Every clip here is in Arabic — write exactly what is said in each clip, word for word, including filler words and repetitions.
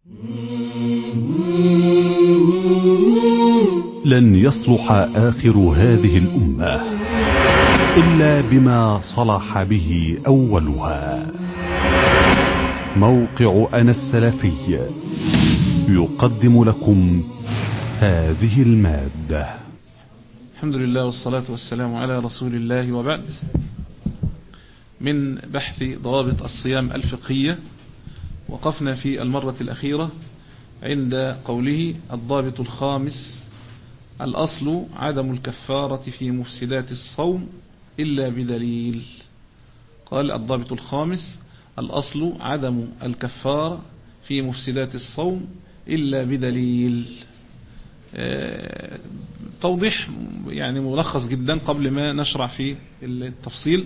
لن يصلح آخر هذه الأمة إلا بما صلح به أولها. موقع أنا السلفي يقدم لكم هذه المادة. الحمد لله والصلاة والسلام على رسول الله، وبعد. من بحث ضوابط الصيام الفقهية، وقفنا في المرة الأخيرة عند قوله: الضابط الخامس: الأصل عدم الكفارة في مفسدات الصوم إلا بدليل. قال: الضابط الخامس: الأصل عدم الكفارة في مفسدات الصوم إلا بدليل. آه توضيح يعني ملخص جدا قبل ما نشرع في التفصيل،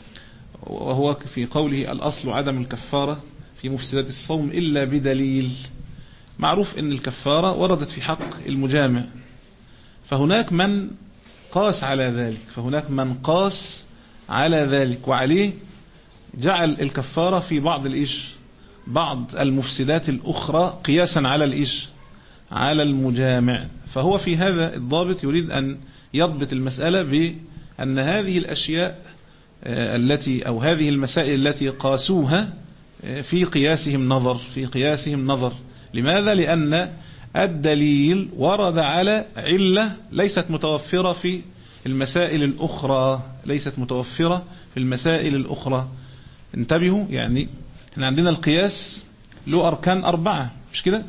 وهو في قوله: الأصل عدم الكفارة في مفسدات الصوم إلا بدليل. معروف أن الكفارة وردت في حق المجامع، فهناك من قاس على ذلك فهناك من قاس على ذلك وعليه جعل الكفارة في بعض الإيش بعض المفسدات الأخرى قياسا على الإيش على المجامع. فهو في هذا الضابط يريد أن يضبط المسألة بأن هذه الأشياء التي أو هذه المسائل التي قاسوها في قياسهم نظر في قياسهم نظر لماذا؟ لأن الدليل ورد على علة ليست متوفرة في المسائل الأخرى ليست متوفرة في المسائل الأخرى. انتبهوا، يعني احنا عندنا القياس له أركان أربعة، مش كده؟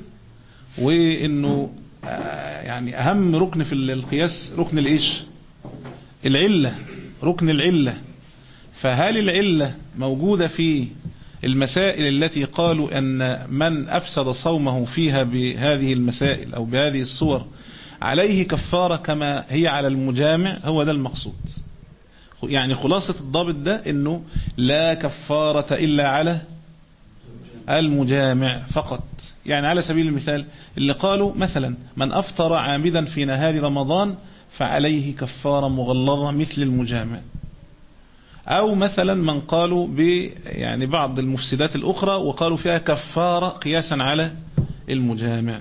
وإنه يعني أهم ركن في القياس ركن الإيش العلة ركن العلة. فهل العلة موجودة في المسائل التي قالوا أن من أفسد صومه فيها بهذه المسائل أو بهذه الصور عليه كفارة كما هي على المجامع؟ هو ده المقصود. يعني خلاصة الضابط ده أنه لا كفارة إلا على المجامع فقط. يعني على سبيل المثال اللي قالوا مثلا: من أفطر عامدا في نهار رمضان فعليه كفارة مغلظة مثل المجامع. أو مثلا من قالوا ب يعني بعض المفسدات الأخرى وقالوا فيها كفارة قياسا على المجامع.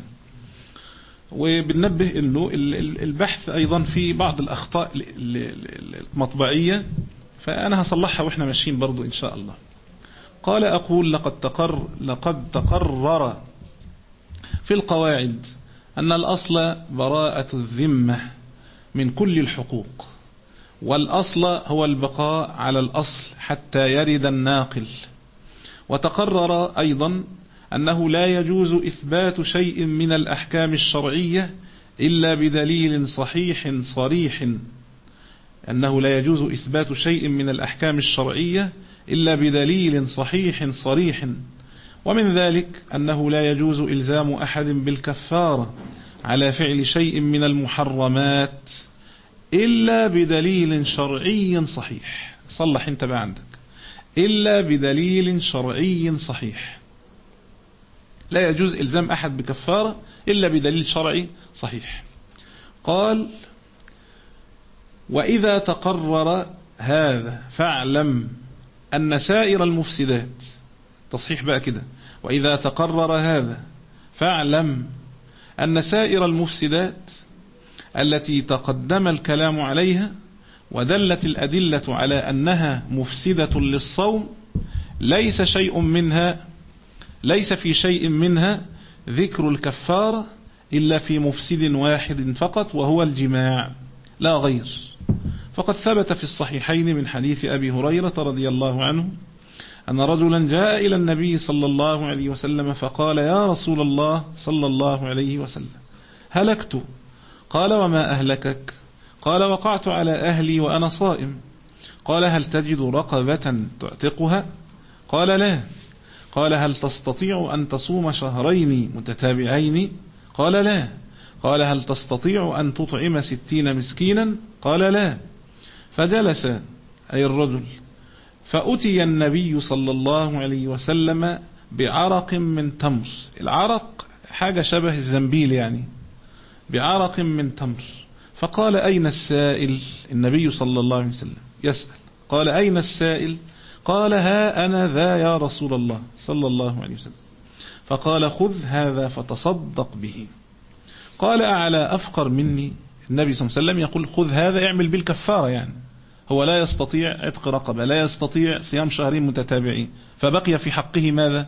وبننبه إنه البحث أيضا في بعض الأخطاء المطبعية، فأنا هصلحها وإحنا ماشيين برضو إن شاء الله. قال: أقول لقد تقر لقد تقرر في القواعد أن الأصل براءة الذمة من كل الحقوق، والأصل هو البقاء على الأصل حتى يرد الناقل. وتقرر أيضا أنه لا يجوز إثبات شيء من الأحكام الشرعية إلا بدليل صحيح صريح أنه لا يجوز إثبات شيء من الأحكام الشرعية إلا بدليل صحيح صريح. ومن ذلك أنه لا يجوز إلزام أحد بالكفارة على فعل شيء من المحرمات إلا بدليل شرعي صحيح. صلح انت بقى عندك: إلا بدليل شرعي صحيح. لا يجوز إلزام أحد بكفارة إلا بدليل شرعي صحيح. قال: وإذا تقرر هذا فاعلم أن سائر المفسدات، تصحيح بقى كده، وإذا تقرر هذا فاعلم أن سائر المفسدات التي تقدم الكلام عليها ودلت الأدلة على أنها مفسدة للصوم ليس شيء منها ليس في شيء منها ذكر الكفارة إلا في مفسد واحد فقط، وهو الجماع لا غير. فقد ثبت في الصحيحين من حديث أبي هريرة رضي الله عنه أن رجلا جاء إلى النبي صلى الله عليه وسلم فقال: يا رسول الله صلى الله عليه وسلم، هلكت. قال: وما أهلكك؟ قال: وقعت على أهلي وأنا صائم. قال: هل تجد رقبة تعتقها؟ قال: لا. قال: هل تستطيع أن تصوم شهرين متتابعين؟ قال: لا. قال: هل تستطيع أن تطعم ستين مسكينا؟ قال: لا. فجلس أي الرجل، فأتي النبي صلى الله عليه وسلم بعرق من تمر. العرق حاجة شبه الزنبيل، يعني بعرق من تمر. فقال: أين السائل؟ النبي صلى الله عليه وسلم يسأل. قال: أين السائل؟ قال: ها أنا ذا يا رسول الله صلى الله عليه وسلم. فقال خذ هذا فتصدق به. قال أعلى أفقر مني؟ النبي صلى الله عليه وسلم يقول خذ هذا اعمل بالكفارة، يعني هو لا يستطيع عتق رقبة، لا يستطيع صيام شهرين متتابعين، فبقي في حقه ماذا؟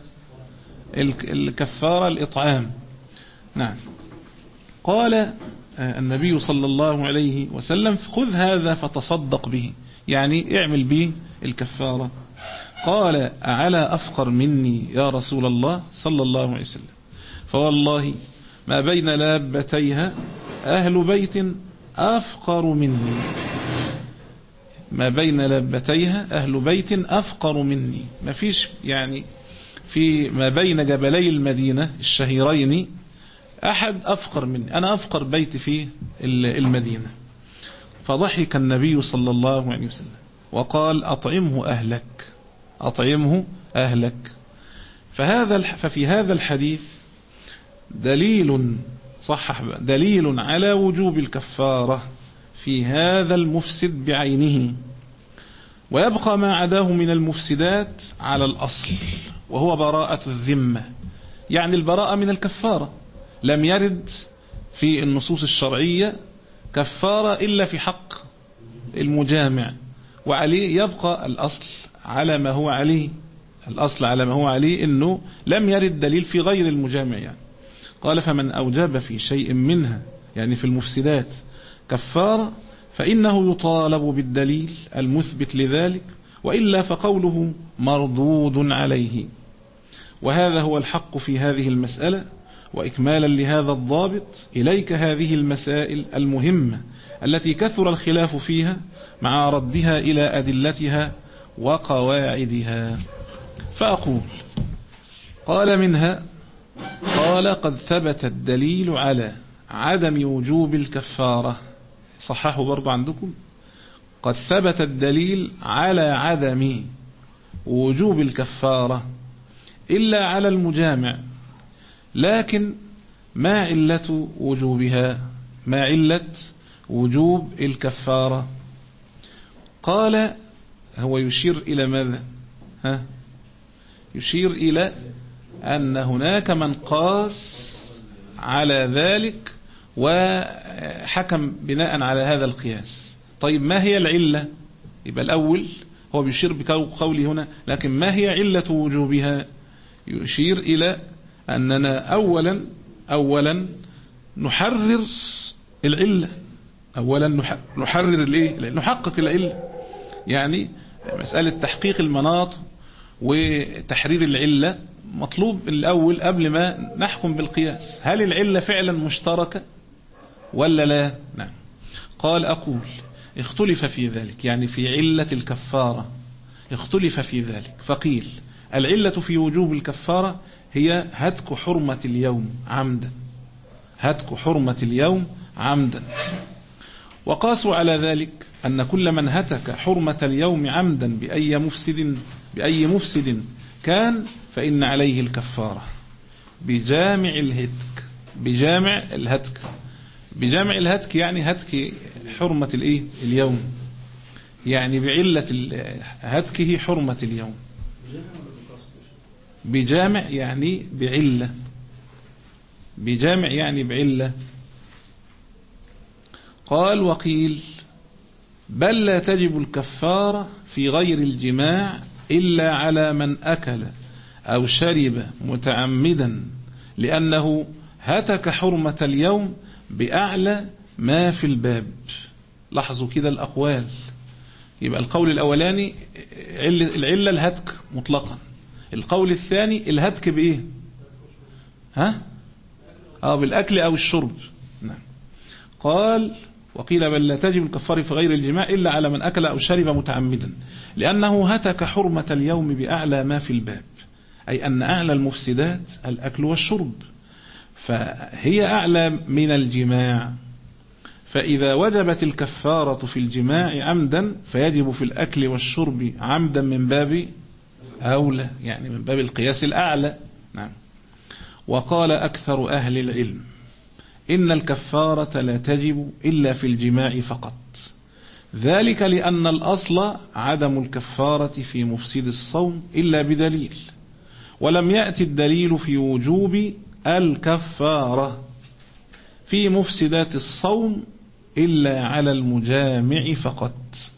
الكفارة، الإطعام. نعم. قال النبي صلى الله عليه وسلم خذ هذا فتصدق به، يعني اعمل به الكفارة. قال أعلى أفقر مني يا رسول الله صلى الله عليه وسلم؟ فوالله ما بين لابتيها أهل بيت أفقر مني، ما بين لابتيها أهل بيت أفقر مني، ما فيش يعني في ما بين جبلي المدينة الشهيرين أحد أفقر مني، أنا أفقر بيت في المدينة. فضحك النبي صلى الله عليه وسلم وقال أطعمه أهلك، أطعمه أهلك. فهذا ففي هذا الحديث دليل صحح دليل على وجوب الكفارة في هذا المفسد بعينه، ويبقى ما عداه من المفسدات على الأصل، وهو براءة الذمة، يعني البراءة من الكفارة. لم يرد في النصوص الشرعية كفارة إلا في حق المجامع، وعليه يبقى الأصل على ما هو عليه، الأصل على ما هو عليه إنه لم يرد دليل في غير المجامع. يعني قال فمن أوجب في شيء منها، يعني في المفسدات، كفارة فإنه يطالب بالدليل المثبت لذلك، وإلا فقوله مردود عليه. وهذا هو الحق في هذه المسألة. وإكمالا لهذا الضابط إليك هذه المسائل المهمة التي كثر الخلاف فيها مع ردها إلى أدلتها وقواعدها. فأقول قال منها، قال قد ثبت الدليل على عدم وجوب الكفارة، صححوا برضو عندكم، قد ثبت الدليل على عدم وجوب الكفارة إلا على المجامع، لكن ما علة وجوبها؟ ما علة وجوب الكفارة؟ قال هو يشير إلى ماذا؟ ها؟ يشير إلى أن هناك من قاس على ذلك وحكم بناء على هذا القياس. طيب ما هي العلة؟ يبقى الأول هو بيشير بقوله هنا، لكن ما هي علة وجوبها؟ يشير إلى أننا أولا أولا نحرر العلة، أولا نحرر الإيه؟ نحقق العلة، يعني مسألة تحقيق المناط وتحرير العلة مطلوب الأول قبل ما نحكم بالقياس. هل العلة فعلا مشتركة ولا لا؟ نعم. قال أقول اختلف في ذلك، يعني في علة الكفارة اختلف في ذلك، فقيل العلة في وجوب الكفارة هي هتك حرمة اليوم عمدا، هتك حرمة اليوم عمدا. وقاسوا على ذلك أن كل من هتك حرمة اليوم عمدا بأي مفسد بأي مفسد كان فإن عليه الكفارة بجامع الهتك، بجامع الهتك بجامع الهتك يعني هتك حرمة الإيه؟ اليوم، يعني بعلة هتكه حرمة اليوم. بجامع يعني بعلة، بجامع يعني بعلة. قال وقيل بل لا تجب الكفارة في غير الجماع إلا على من أكل أو شرب متعمدا، لأنه هتك حرمة اليوم بأعلى ما في الباب. لاحظوا كده الأقوال. يبقى القول الأولاني العلة الهتك مطلقا، القول الثاني الهتك بإيه؟ ها؟ آه بالأكل أو الشرب. نعم. قال وقيل بل لا تجب الكفارة في غير الجماع إلا على من أكل أو شرب متعمدا، لأنه هتك حرمة اليوم بأعلى ما في الباب، أي أن أعلى المفسدات الأكل والشرب، فهي أعلى من الجماع. فإذا وجبت الكفارة في الجماع عمدا فيجب في الأكل والشرب عمدا من باب أولى، يعني من باب القياس الأعلى. نعم. وقال أكثر أهل العلم إن الكفارة لا تجب إلا في الجماع فقط، ذلك لأن الأصل عدم الكفارة في مفسد الصوم إلا بدليل، ولم يأتي الدليل في وجوب الكفارة في مفسدات الصوم إلا على المجامع فقط.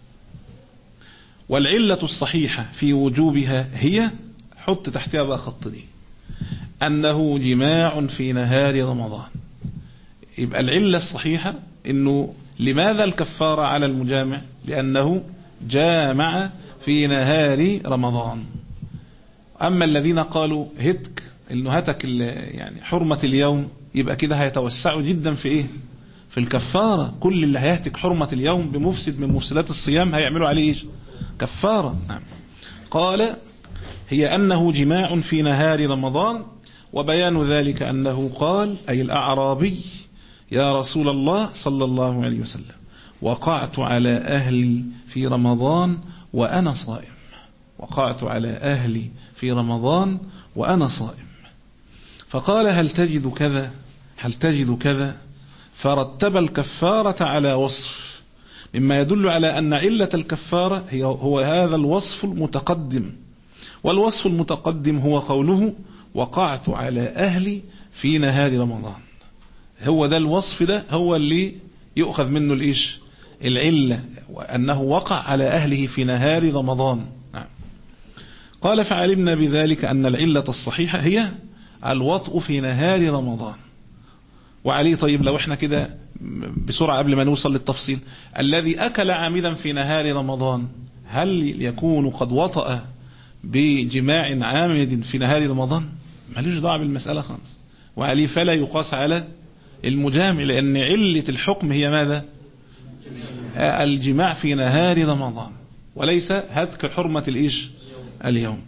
والعلة الصحيحة في وجوبها هي، حط تحتها بقى خط دي، أنه جماع في نهار رمضان. يبقى العلة الصحيحة إنه لماذا الكفارة على المجامع؟ لأنه جامع في نهار رمضان. أما الذين قالوا هتك، إنه هتك يعني حرمة اليوم، يبقى كده هيتوسعوا جدا في إيه؟ في الكفارة. كل اللي هيهتك حرمة اليوم بمفسد من مفسدات الصيام هيعملوا عليه إيش؟ كفارة. نعم. قال هي أنه جماع في نهار رمضان، وبيان ذلك أنه قال، أي الأعرابي: يا رسول الله صلى الله عليه وسلم، وقعت على أهلي في رمضان وأنا صائم. وقعت على أهلي في رمضان وأنا صائم. فقال: هل تجد كذا؟ هل تجد كذا؟ فرتب الكفارة على وصف، مما يدل على أن علة الكفارة هي هو هذا الوصف المتقدم. والوصف المتقدم هو قوله: وقعت على أهلي في نهار رمضان. هو ده الوصف، ده هو اللي يؤخذ منه الإيش؟ العلة، وأنه وقع على أهله في نهار رمضان. نعم. قال: فعلمنا بذلك أن العلة الصحيحة هي الوطء في نهار رمضان. وعليه طيب لو احنا كده بسرعة قبل ما نوصل للتفصيل، الذي أكل عامدا في نهار رمضان هل يكون قد وطأ بجماع عامد في نهار رمضان؟ مالوش دعوة بالمسألة خالص. وعليه فلا يقاس على المجامع، لأن علة الحكم هي ماذا؟ الجماع في نهار رمضان، وليس هتك حرمة الإيش اليوم.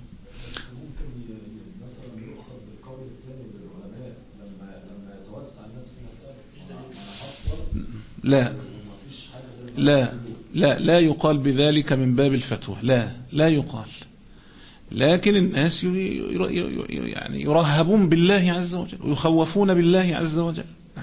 لا لا لا لا يقال بذلك من باب الفتوى، لا لا يقال. لكن الناس يعني يرهبون بالله عز وجل ويخوفون بالله عز وجل.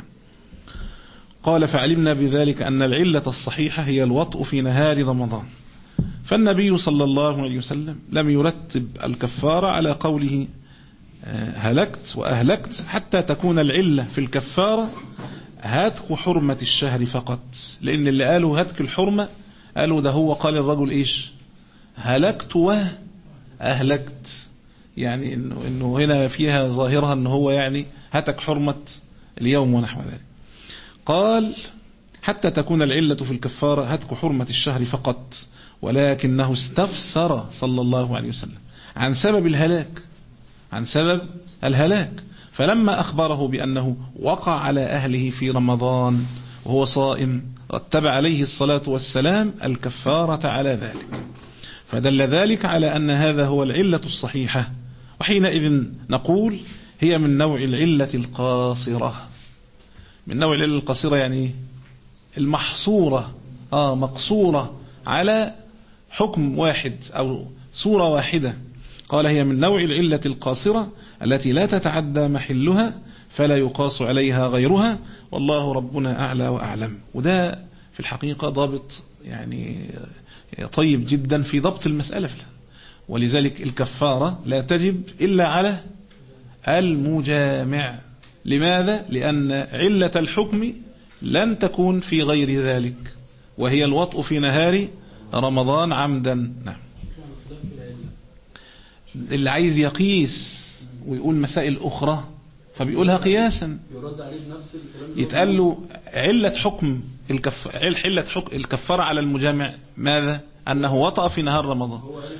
قال: فعلمنا بذلك أن العلة الصحيحة هي الوطء في نهار رمضان. فالنبي صلى الله عليه وسلم لم يرتب الكفارة على قوله هلكت وأهلكت حتى تكون العلة في الكفارة هتك حرمة الشهر فقط، لأن اللي قالوا هتك الحرمة قالوا ده هو قال الرجل إيش؟ هلكت وأهلكت، يعني إنه, إنه هنا فيها ظاهرها أنه هو يعني هتك حرمة اليوم ونحو ذلك. قال: حتى تكون العلة في الكفارة هتك حرمة الشهر فقط، ولكنه استفسر صلى الله عليه وسلم عن سبب الهلاك، عن سبب الهلاك. فلما أخبره بأنه وقع على أهله في رمضان وهو صائم، رتب عليه الصلاة والسلام الكفارة على ذلك، فدل ذلك على أن هذا هو العلة الصحيحة. وحينئذ نقول هي من نوع العلة القاصرة. من نوع العلة القاصرة يعني المحصورة، آه مقصورة على حكم واحد أو صورة واحدة. قال: هي من نوع العلة القاصرة التي لا تتعدى محلها فلا يقاس عليها غيرها، والله ربنا أعلى وأعلم. وده في الحقيقة ضابط يعني طيب جدا في ضبط المسألة. ولذلك الكفارة لا تجب إلا على المجامع. لماذا؟ لأن علة الحكم لن تكون في غير ذلك، وهي الوطء في نهار رمضان عمدا. نعم. اللي عايز يقيس ويقول مسائل أخرى فبيقولها قياسا، يتقال له علة حكم الكف... علة حكم الكفارة على المجامع ماذا؟ أنه وطأ في نهار رمضان.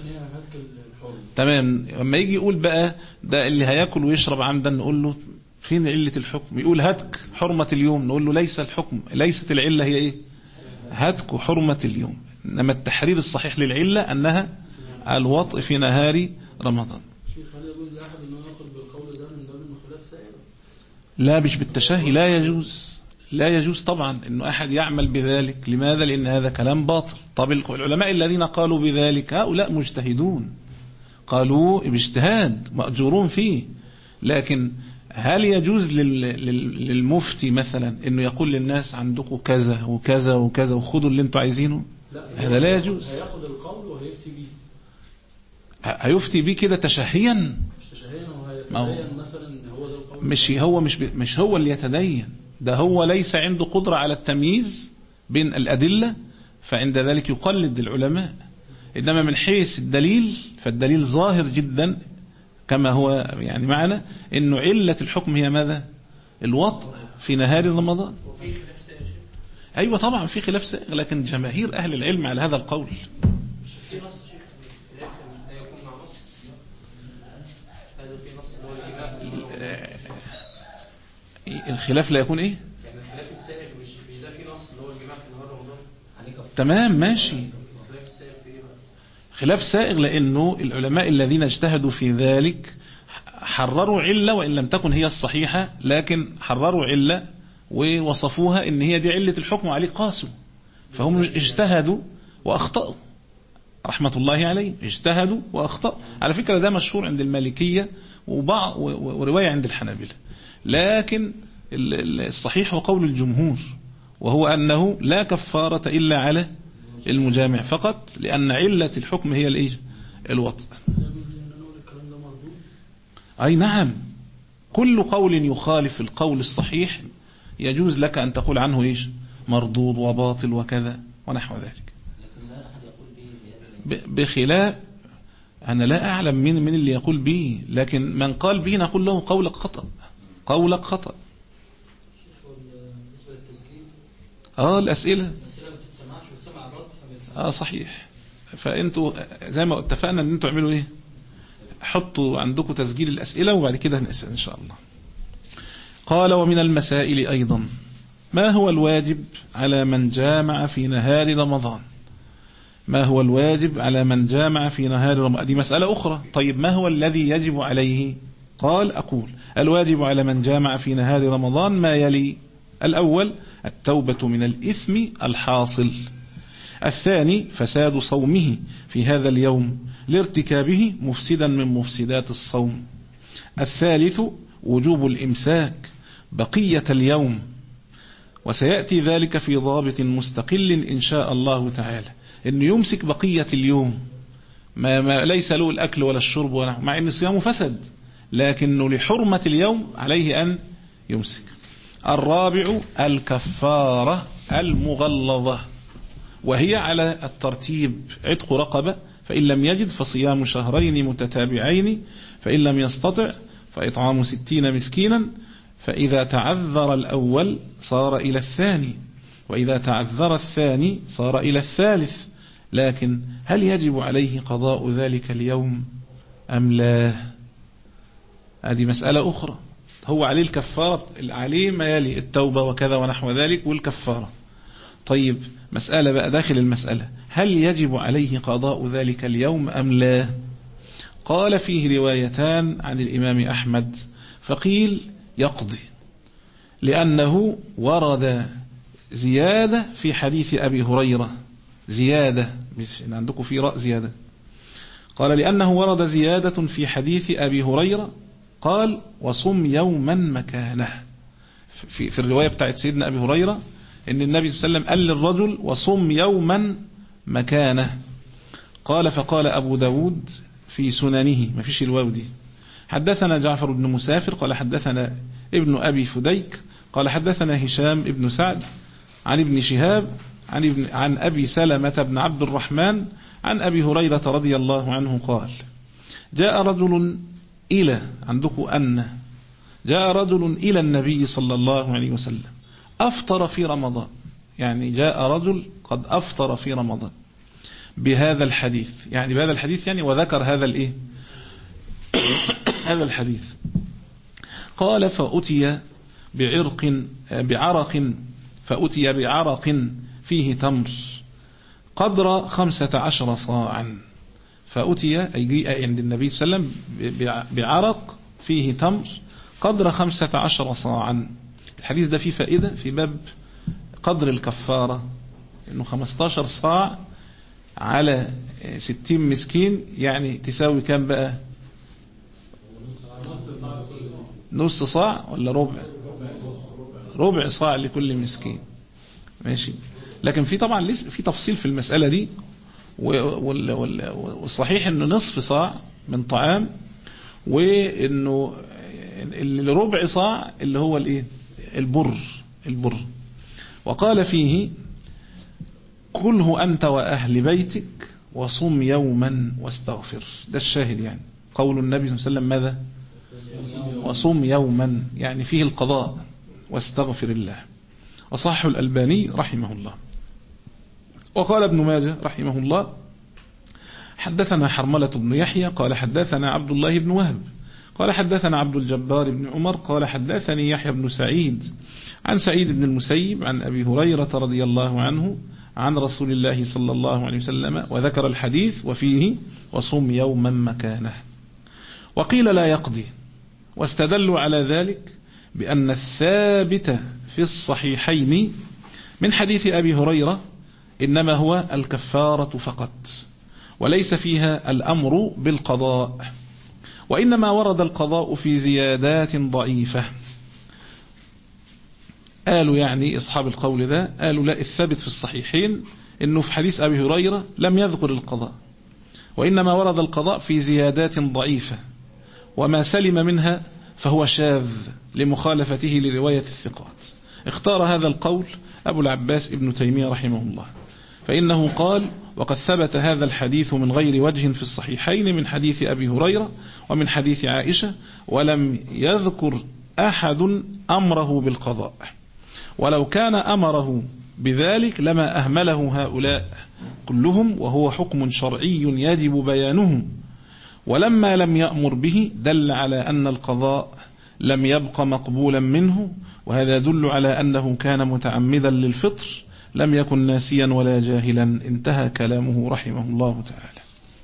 تمام. لما يجي يقول بقى ده اللي هياكل ويشرب عمدا، نقول له فين علة الحكم؟ يقول هتك حرمة اليوم، نقول له ليس الحكم، ليست العلة هي ايه؟ هتك حرمة اليوم. انما التحرير الصحيح للعلة انها الوطء في نهار رمضان. لا مش بالتشهي، لا يجوز، لا يجوز طبعا انه احد يعمل بذلك. لماذا؟ لان هذا كلام باطل. طب العلماء الذين قالوا بذلك هؤلاء مجتهدون، قالوا باجتهاد مأجورون فيه. لكن هل يجوز للمفتي مثلا انه يقول للناس عندكم كذا وكذا وكذا وخذوا اللي انتوا عايزينه؟ هذا لا يجوز. هياخد القول وهيفتي بيه، هيفتي بيه كده تشهيا؟ مش تشهيا، مش هو مش مش هو اللي يتدين، ده هو ليس عنده قدرة على التمييز بين الأدلة، فعند ذلك يقلد العلماء. إنما من حيث الدليل فالدليل ظاهر جدا كما هو يعني معنا، إنه علة الحكم هي ماذا؟ الوطء في نهار رمضان. أيوة طبعا في خلاف سائغ، لكن جماهير أهل العلم على هذا القول. الخلاف لا يكون ايه؟ يعني الخلاف السائغ مش مش ده في نص اللي هو الجماع في نهار رمضان. تمام ماشي. الخلاف السائغ في ايه بقى؟ خلاف سائغ لانه العلماء الذين اجتهدوا في ذلك حرروا علة وان لم تكن هي الصحيحة، لكن حرروا علة ووصفوها ان هي دي علة الحكم عليه قاسوا، فهم اجتهدوا واخطأوا رحمة الله عليهم، اجتهدوا واخطأوا. على فكرة ده مشهور عند المالكية وبعض ورواية عند الحنابلة، لكن الصحيح هو قول الجمهور، وهو أنه لا كفارة إلا على المجامع فقط، لأن علة الحكم هي الإيه؟ الوطء. أي نعم، كل قول يخالف القول الصحيح يجوز لك أن تقول عنه إيش؟ مردود وباطل وكذا ونحو ذلك. بخلاف أنا لا أعلم من من اللي يقول به، لكن من قال به نقول له قولك خطأ، قولك خطأ. اه الأسئلة اه صحيح. فأنتوا زي ما اتفقنا ان انتوا اعملوا ايه، حطوا عندكم تسجيل الأسئلة وبعد كده نسأل ان شاء الله. قال ومن المسائل أيضا ما هو الواجب على من جامع في نهار رمضان؟ ما هو الواجب على من جامع في نهار رمضان؟ دي مسألة أخرى. طيب ما هو الذي يجب عليه؟ قال أقول الواجب على من جامع في نهار رمضان ما يلي: الأول التوبة من الإثم الحاصل، الثاني فساد صومه في هذا اليوم لارتكابه مفسدا من مفسدات الصوم، الثالث وجوب الإمساك بقية اليوم، وسيأتي ذلك في ضابط مستقل إن شاء الله تعالى، إنه يمسك بقية اليوم، ما, ما ليس له الأكل ولا الشرب ولا، مع أن صيامه فسد لكنه لحرمة اليوم عليه أن يمسك. الرابع الكفارة المغلظة، وهي على الترتيب: عتق رقبة، فإن لم يجد فصيام شهرين متتابعين، فإن لم يستطع فإطعام ستين مسكينا، فإذا تعذر الأول صار إلى الثاني، وإذا تعذر الثاني صار إلى الثالث. لكن هل يجب عليه قضاء ذلك اليوم أم لا؟ هذه مسألة أخرى. هو عليه الكفارة، عليه ما يلي التوبة وكذا ونحو ذلك والكفارة. طيب مسألة بقى داخل المسألة: هل يجب عليه قضاء ذلك اليوم أم لا؟ قال فيه روايتان عن الإمام أحمد، فقيل يقضي، لأنه ورد زيادة في حديث أبي هريرة، زيادة مش عندكم في رأى زيادة، قال لأنه ورد زيادة في حديث أبي هريرة، قال وصم يوما مكانه. في, في الرواية بتاعت سيدنا أبي هريرة إن النبي صلى الله عليه وسلم قال للرجل وصم يوما مكانه. قال فقال أبو داود في سننه، ما فيش الواو دي: حدثنا جعفر بن مسافر قال حدثنا ابن أبي فديك قال حدثنا هشام ابن سعد عن ابن شهاب عن, ابن عن أبي سلمة بن عبد الرحمن عن أبي هريرة رضي الله عنه قال: جاء رجل إلى، عندكم أن، جاء رجل إلى النبي صلى الله عليه وسلم أفطر في رمضان، يعني جاء رجل قد أفطر في رمضان بهذا الحديث، يعني بهذا الحديث يعني وذكر هذا الإيه هذا الحديث. قال فأتي بعرق بعرق فأتي بعرق فيه تمر قدر خمسة عشر صاعا، فأتي أي عند النبي صلى الله عليه وسلم بعرق فيه تمر قدر خمسة عشر صاعا. الحديث ده فيه فائدة في باب قدر الكفارة، إنه خمسة عشر صاع على ستين مسكين يعني تساوي كام بقى؟ نص صاع ولا ربع؟ ربع صاع لكل مسكين. ماشي. لكن في طبعا لسه في تفصيل في المسألة دي، والصحيح انه نصف صاع من طعام وإنه الربع صاع اللي هو الإيه البر البر وقال فيه كله أنت وأهل بيتك وصم يوما واستغفر. ده الشاهد يعني قول النبي صلى الله عليه وسلم ماذا؟ وصم يوما، يعني فيه القضاء واستغفر الله. وصح الألباني رحمه الله. وقال ابن ماجه رحمه الله حدثنا حرملة بن يحيى قال حدثنا عبد الله بن وهب قال حدثنا عبد الجبار بن عمر قال حدثني يحيى بن سعيد عن سعيد بن المسيب عن أبي هريرة رضي الله عنه عن رسول الله صلى الله عليه وسلم، وذكر الحديث وفيه وصم يوما مكانه. وقيل لا يقضي، واستدلوا على ذلك بأن الثابت في الصحيحين من حديث أبي هريرة إنما هو الكفارة فقط، وليس فيها الأمر بالقضاء، وإنما ورد القضاء في زيادات ضعيفة. قالوا يعني أصحاب القول ذا قالوا لا، الثابت في الصحيحين إنه في حديث أبي هريرة لم يذكر القضاء، وإنما ورد القضاء في زيادات ضعيفة، وما سلم منها فهو شاذ لمخالفته لرواية الثقات. اختار هذا القول أبو العباس ابن تيمية رحمه الله، فإنه قال وقد ثبت هذا الحديث من غير وجه في الصحيحين من حديث أبي هريرة ومن حديث عائشة، ولم يذكر أحد أمره بالقضاء، ولو كان أمره بذلك لما أهمله هؤلاء كلهم، وهو حكم شرعي يجب بيانه، ولما لم يأمر به دل على أن القضاء لم يبق مقبولا منه، وهذا يدل على أنه كان متعمدا للفطر لم يكن ناسيا ولا جاهلا. انتهى كلامه رحمه الله تعالى.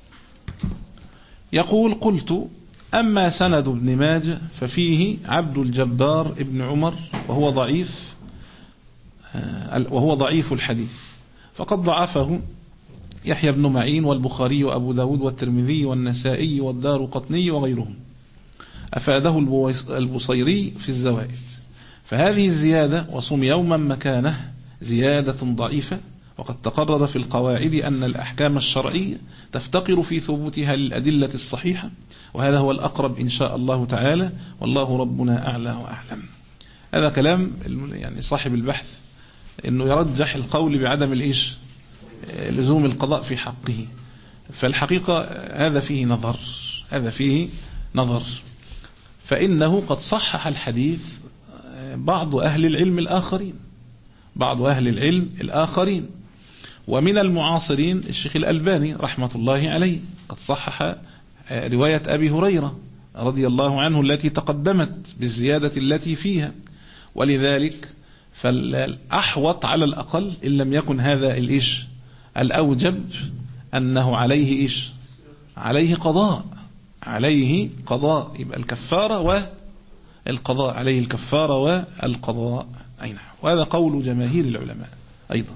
يقول قلت أما سند ابن ماجه ففيه عبد الجبار ابن عمر وهو ضعيف وهو ضعيف الحديث، فقد ضعفه يحيى بن معين والبخاري وأبو داود والترمذي والنسائي والدارقطني وغيرهم، أفاده البصيري في الزوائد. فهذه الزيادة وصم يوما مكانه زيادة ضعيفة، وقد تقرر في القواعد أن الأحكام الشرعية تفتقر في ثبوتها للأدلة الصحيحة، وهذا هو الأقرب إن شاء الله تعالى، والله ربنا أعلى وأعلم. هذا كلام يعني صاحب البحث إنه يرجح القول بعدم الإيش لزوم القضاء في حقه، فالحقيقة هذا فيه نظر هذا فيه نظر فإنه قد صحح الحديث بعض أهل العلم الآخرين بعض أهل العلم الآخرين ومن المعاصرين الشيخ الألباني رحمة الله عليه قد صحح رواية أبي هريرة رضي الله عنه التي تقدمت بالزيادة التي فيها، ولذلك فالأحوط على الأقل إن لم يكن هذا الإيش الأوجب أنه عليه إيش عليه قضاء عليه قضاء يبقى الكفارة والقضاء عليه الكفارة والقضاء أي نعم. وهذا قول جماهير العلماء أيضا.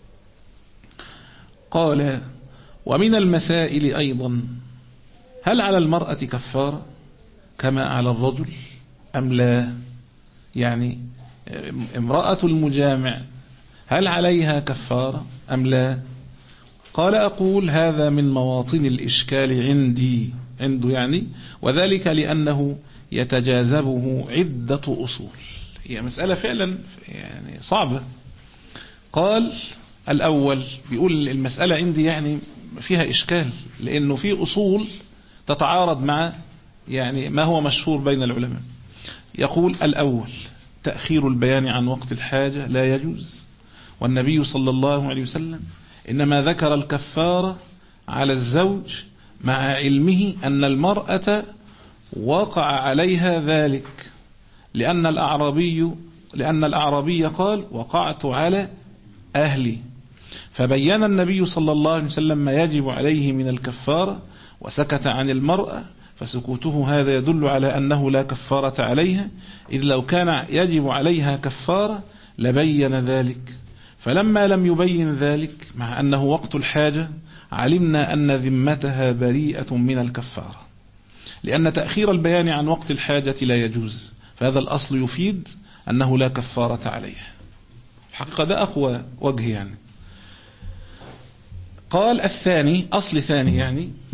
قال ومن المسائل أيضا هل على المرأة كفارة كما على الرجل أم لا؟ يعني امرأة المجامع هل عليها كفارة أم لا؟ قال أقول هذا من مواطن الإشكال عندي عنده يعني، وذلك لأنه يتجاذبه عدة أصول. هي مسألة فعلا يعني صعبة. قال الأول بيقول المسألة عندي يعني فيها إشكال، لأنه في أصول تتعارض مع يعني ما هو مشهور بين العلماء. يقول الأول تأخير البيان عن وقت الحاجة لا يجوز، والنبي صلى الله عليه وسلم إنما ذكر الكفارة على الزوج مع علمه أن المرأة وقع عليها ذلك، لأن الأعرابي لأن الأعرابي قال وقعت على أهلي، فبين النبي صلى الله عليه وسلم ما يجب عليه من الكفارة وسكت عن المرأة، فسكوته هذا يدل على أنه لا كفارة عليها، إذ لو كان يجب عليها كفارة لبين ذلك، فلما لم يبين ذلك مع أنه وقت الحاجة علمنا أن ذمتها بريئة من الكفارة، لأن تأخير البيان عن وقت الحاجة لا يجوز، فهذا الأصل يفيد أنه لا كفارة عليه. الحقيقة ده أقوى وجه يعني. قال الثاني أصل ثاني يعني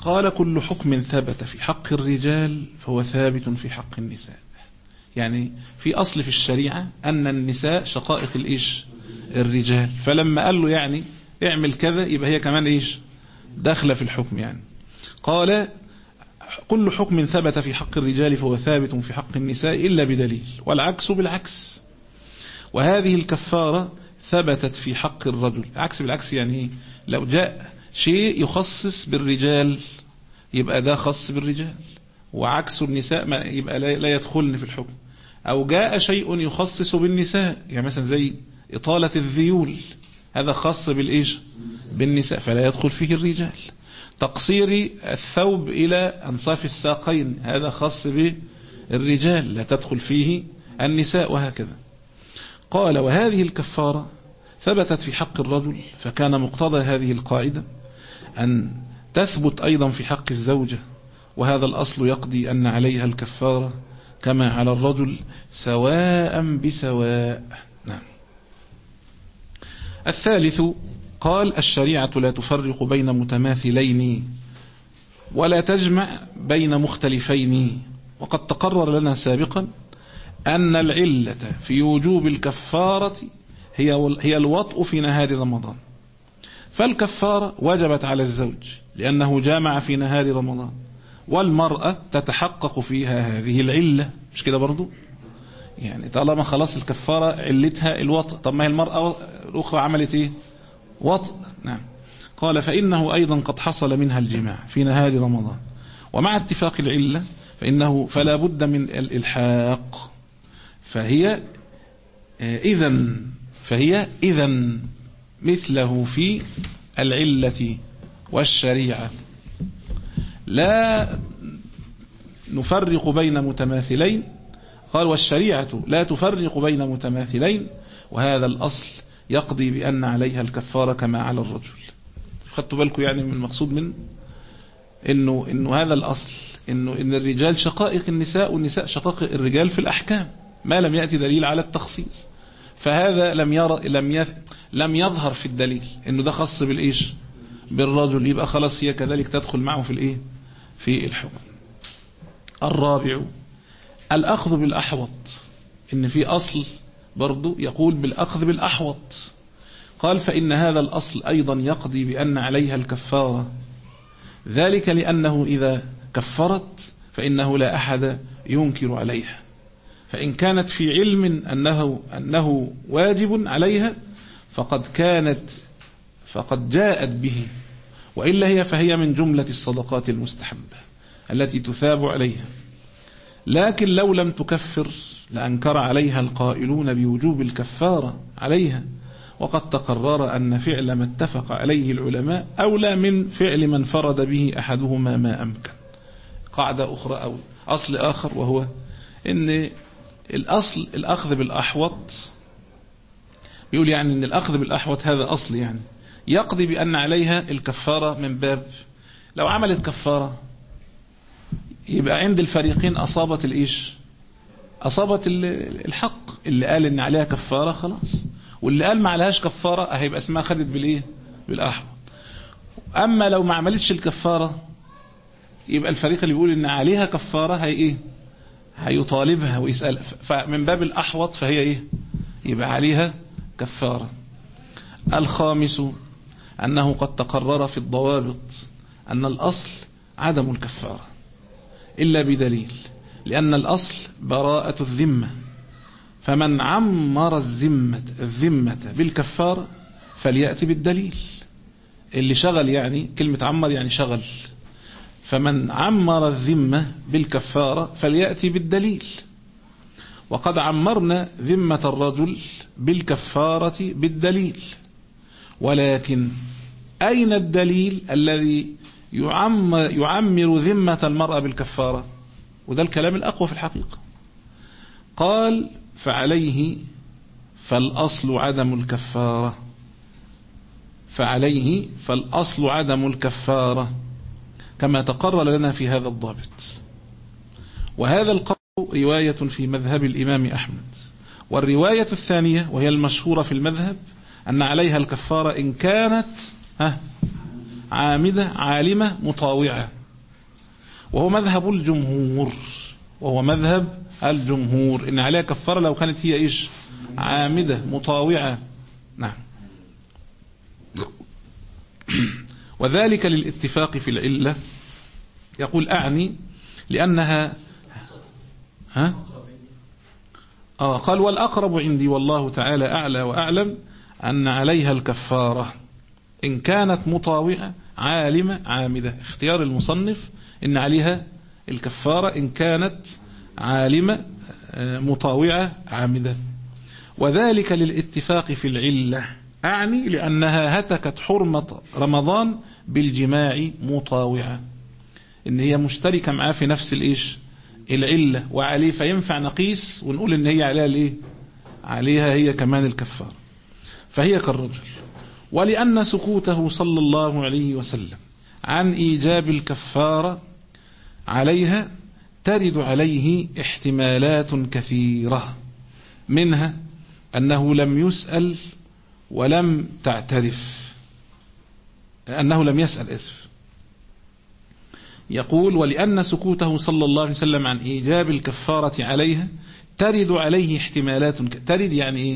قال كل حكم ثبت في حق الرجال فهو ثابت في حق النساء. يعني في أصل في الشريعة أن النساء شقائق الإيش الرجال، فلما قال له يعني اعمل كذا يبقى هي كمان إيش داخلة في الحكم. يعني قال كل حكم ثبت في حق الرجال فهو ثابت في حق النساء إلا بدليل، والعكس بالعكس. وهذه الكفارة ثبتت في حق الرجل. عكس بالعكس يعني لو جاء شيء يخصص بالرجال يبقى ده خاص بالرجال، وعكس النساء ما يبقى لا يدخلن في الحكم. أو جاء شيء يخصص بالنساء، يعني مثلا زي إطالة الذيول، هذا خاص بالإيش بالنساء فلا يدخل فيه الرجال. تقصير الثوب إلى أنصاف الساقين هذا خاص بالرجال لا تدخل فيه النساء، وهكذا. قال وهذه الكفارة ثبتت في حق الرجل، فكان مقتضى هذه القاعدة أن تثبت أيضا في حق الزوجة، وهذا الأصل يقضي أن عليها الكفارة كما على الرجل سواء بسواء. نعم. الثالث قال الشريعة لا تفرق بين متماثلين ولا تجمع بين مختلفين. وقد تقرر لنا سابقا أن العلة في وجوب الكفارة هي هي الوطء في نهار رمضان، فالكفارة وجبت على الزوج لأنه جامع في نهار رمضان، والمرأة تتحقق فيها هذه العلة، مش كده برضو؟ يعني طالما خلاص الكفارة علتها الوطء، طب ما هي المرأة الأخرى عملت إيه؟ وطء. نعم. قال فإنه أيضا قد حصل منها الجماع في نهار رمضان، ومع اتفاق العلة فإنه فلا بد من الإلحاق، فهي إذن فهي إذن مثله في العلة والشريعة. لا نفرق بين متماثلين. قال والشريعة لا تفرق بين متماثلين، وهذا الأصل يقضي بأن عليها الكفارة كما على الرجل. خدتوا بالكم يعني من المقصود من إنه إنه هذا الأصل إنه إن الرجال شقائق النساء والنساء شقائق الرجال في الأحكام، ما لم يأتي دليل على التخصيص. فهذا لم يرى لم يث... لم يظهر في الدليل إنه ده خاص بالإيش بالرجل، يبقى خلاص هي كذلك تدخل معه في الإيه في الحكم. الرابع الأخذ بالأحوط، إن في أصل برضو يقول بالأخذ بالأحوط. قال فإن هذا الأصل أيضا يقضي بأن عليها الكفارة، ذلك لأنه إذا كفرت فإنه لا أحد ينكر عليها، فإن كانت في علم أنه أنه واجب عليها فقد كانت فقد جاءت به، وإلا هي فهي من جملة الصدقات المستحبة التي تثاب عليها. لكن لو لم تكفر لأنكر عليها القائلون بوجوب الكفارة عليها، وقد تقرر أن فعل ما اتفق عليه العلماء أولى من فعل من فرد به أحدهما ما أمكن. قاعدة أخرى أو أصل آخر، وهو أن الأصل الأخذ بالأحوط، بيقول يعني أن الأخذ بالأحوط هذا أصل يعني يقضي بأن عليها الكفارة، من باب لو عملت كفارة يبقى عند الفريقين أصابت الإيش أصابت الحق. اللي قال إن عليها كفارة خلاص، واللي قال ما عليهاش كفارة هيبقى اسمها خدت بالإيه بالأحوط. أما لو ما عملتش الكفارة يبقى الفريق اللي بيقول إن عليها كفارة هي إيه هيطالبها ويسأل، فمن باب الأحوط فهي إيه يبقى عليها كفارة. الخامس أنه قد تقرر في الضوابط أن الأصل عدم الكفارة إلا بدليل، لأن الأصل براءة الذمة، فمن عمر الذمة الذمة بالكفارة فليأتي بالدليل. اللي شغل يعني كلمة عمر يعني شغل، فمن عمر الذمة بالكفارة فليأتي بالدليل. وقد عمرنا ذمة الرجل بالكفارة بالدليل، ولكن أين الدليل الذي يعمر, يعمر ذمة المرأة بالكفارة؟ وده الكلام الأقوى في الحقيقة. قال فعليه فالأصل عدم الكفارة فعليه فالأصل عدم الكفارة كما تقرر لنا في هذا الضابط. وهذا القول رواية في مذهب الإمام أحمد. والرواية الثانية وهي المشهورة في المذهب أن عليها الكفارة إن كانت ها عامدة عالمة مطاوعة، وهو مذهب الجمهور وهو مذهب الجمهور إن عليها كفارة لو كانت هي إيش عامدة مطاوعة. نعم. وذلك للاتفاق في العلة. يقول أعني لأنها ها آه قال والأقرب عندي والله تعالى أعلى وأعلم أن عليها الكفارة إن كانت مطاوعة عالمة عامدة. اختيار المصنف إن عليها الكفارة إن كانت عالمة مطاوعة عامدة. وذلك للاتفاق في العلة، أعني لأنها هتكت حرمة رمضان بالجماع مطاوعة، إن هي مشتركة معاه في نفس الإيش العلة وعليه، فينفع نقيس ونقول إن هي عليها الإيه عليها هي كمان الكفارة، فهي كالرجل. ولأن سكوته صلى الله عليه وسلم عن إيجاب الكفارة عليها ترد عليه احتمالات كثيرة، منها أنه لم يسأل ولم تعترف أنه لم يسأل اسف يقول ولأن سكوته صلى الله عليه وسلم عن إيجاب الكفارة عليها ترد عليه احتمالات ك... ترد يعني إيه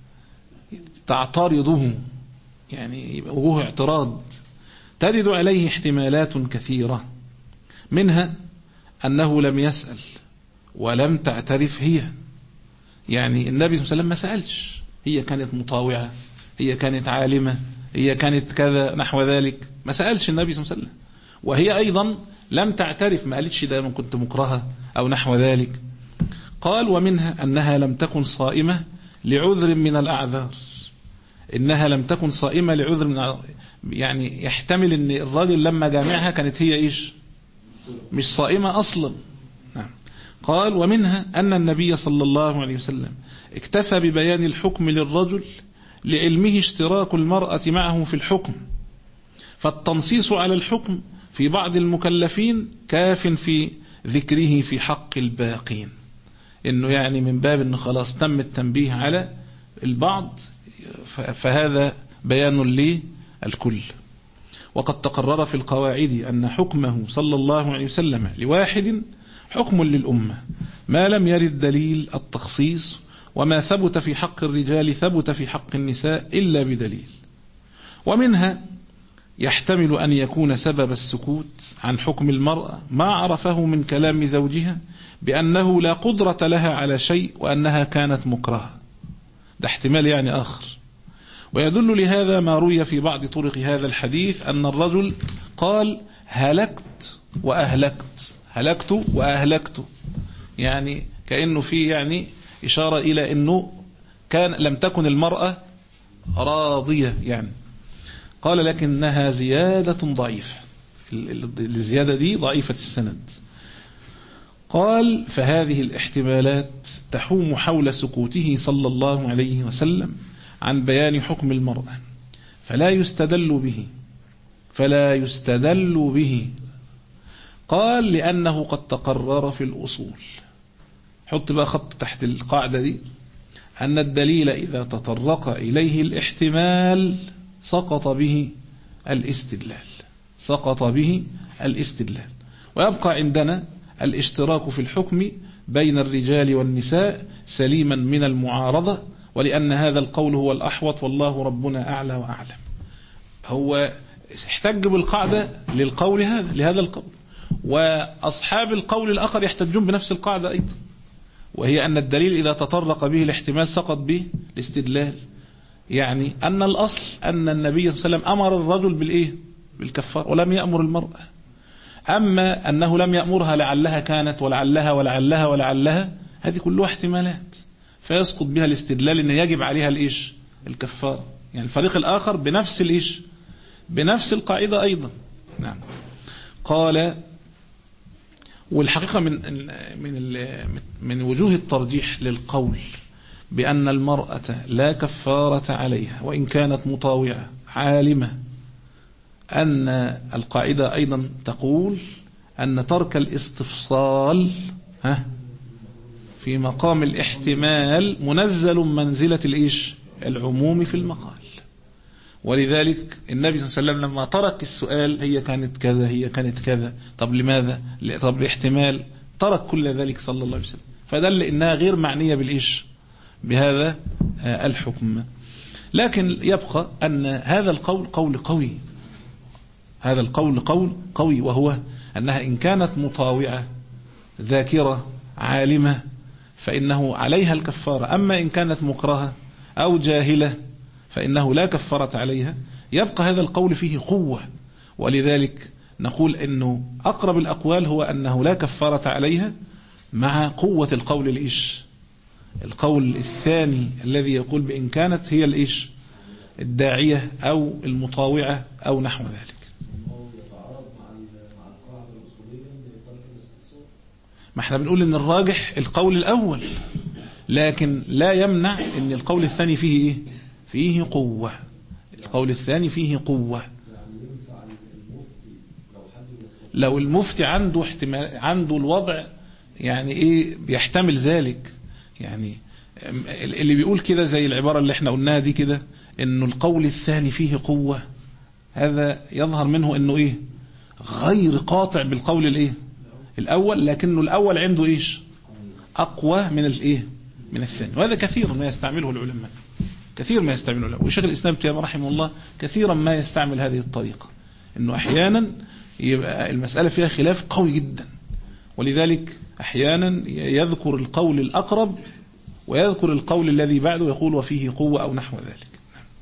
تعترضه، يعني وجوه اعتراض. ترد عليه احتمالات كثيرة، منها أنه لم يسأل ولم تعترف هي، يعني النبي صلى الله عليه وسلم ما سألش، هي كانت مطاوعة، هي كانت عالمة، هي كانت كذا نحو ذلك، ما سألش النبي صلى الله عليه وسلم. وهي أيضا لم تعترف، ما قالتش ده من كنت مكرهة أو نحو ذلك. قال ومنها أنها لم تكن صائمة لعذر من الأعذار، إنها لم تكن صائمة لعذر من الأعذار، يعني يحتمل أن الراجل لما جامعها كانت هي إيش مش صائمة أصلا. نعم. قال ومنها أن النبي صلى الله عليه وسلم اكتفى ببيان الحكم للرجل لعلمه اشتراك المرأة معه في الحكم، فالتنصيص على الحكم في بعض المكلفين كاف في ذكره في حق الباقين، إنه يعني من باب أنه خلاص تم التنبيه على البعض، فهذا بيان للكل. وقد تقرر في القواعد أن حكمه صلى الله عليه وسلم لواحد حكم للأمة ما لم يرد دليل التخصيص، وما ثبت في حق الرجال ثبت في حق النساء إلا بدليل. ومنها يحتمل أن يكون سبب السكوت عن حكم المرأة ما عرفه من كلام زوجها بأنه لا قدرة لها على شيء وأنها كانت مكرهة، ده احتمال يعني آخر. ويدل لهذا ما روي في بعض طرق هذا الحديث أن الرجل قال هلكت وأهلكت، هلكت وأهلكت، يعني كأنه فيه يعني إشارة إلى أنه كان لم تكن المرأة راضية يعني. قال لكنها زيادة ضعيفة، الزيادة دي ضعيفة السند. قال فهذه الاحتمالات تحوم حول سكوته صلى الله عليه وسلم عن بيان حكم المرأة، فلا يستدل به فلا يستدل به قال لأنه قد تقرر في الأصول، حط بقى خط تحت القاعدة دي، أن الدليل إذا تطرق إليه الاحتمال سقط به الاستدلال سقط به الاستدلال ويبقى عندنا الاشتراك في الحكم بين الرجال والنساء سليما من المعارضة، ولأن هذا القول هو الأحوط والله ربنا أعلى وأعلم. هو احتج بالقاعدة للقول هذا لهذا القول، وأصحاب القول الآخر يحتجون بنفس القاعدة أيضا، وهي أن الدليل إذا تطرق به الاحتمال سقط به الاستدلال، يعني أن الأصل أن النبي صلى الله عليه وسلم أمر الرجل بالإيه بالكفار ولم يأمر المرأة، أما أنه لم يأمرها لعلها كانت ولعلها ولعلها ولعلها، هذه كلها احتمالات فيسقط بها الاستدلال أن يجب عليها الإيش الكفار، يعني الفريق الآخر بنفس الإيش بنفس القاعدة أيضا. نعم. قال والحقيقة من من من وجوه الترجيح للقول بأن المرأة لا كفارة عليها وإن كانت مطاوعة عالمة، أن القاعدة أيضا تقول أن ترك الاستفصال ها في مقام الاحتمال منزل منزلة الإيش العموم في المقال، ولذلك النبي صلى الله عليه وسلم لما ترك السؤال هي كانت كذا هي كانت كذا طب لماذا طب الاحتمال ترك كل ذلك صلى الله عليه وسلم، فدل إنها غير معنية بالإيش بهذا الحكم. لكن يبقى أن هذا القول قول قوي، هذا القول قول قوي، وهو أنها إن كانت مطاوعة ذاكرة عالمة فإنه عليها الكفارة، أما إن كانت مكرهة أو جاهلة فإنه لا كفارة عليها. يبقى هذا القول فيه قوة، ولذلك نقول إنه أقرب الأقوال هو أنه لا كفارة عليها مع قوة القول الإيش القول الثاني الذي يقول بإن كانت هي الإيش الداعية أو المطاوعة أو نحو ذلك. ما احنا بنقول ان الراجح القول الأول، لكن لا يمنع ان القول الثاني فيه ايه فيه قوة، القول الثاني فيه قوة. لو المفتي عنده احتمال عنده الوضع يعني ايه بيحتمل ذلك، يعني اللي بيقول كده زي العبارة اللي احنا قلناها دي كده انه القول الثاني فيه قوة، هذا يظهر منه انه ايه غير قاطع بالقول الايه الأول، لكنه الأول عنده إيش أقوى من الإيه من الثاني. وهذا كثير ما يستعمله العلماء، كثير ما يستعمله العلماء، وشيخ الإسلام تيمية رحمه الله كثيرا ما يستعمل هذه الطريقة، إنه أحيانا يبقى المسألة فيها خلاف قوي جدا، ولذلك أحيانا يذكر القول الأقرب ويذكر القول الذي بعده يقول وفيه قوة أو نحو ذلك.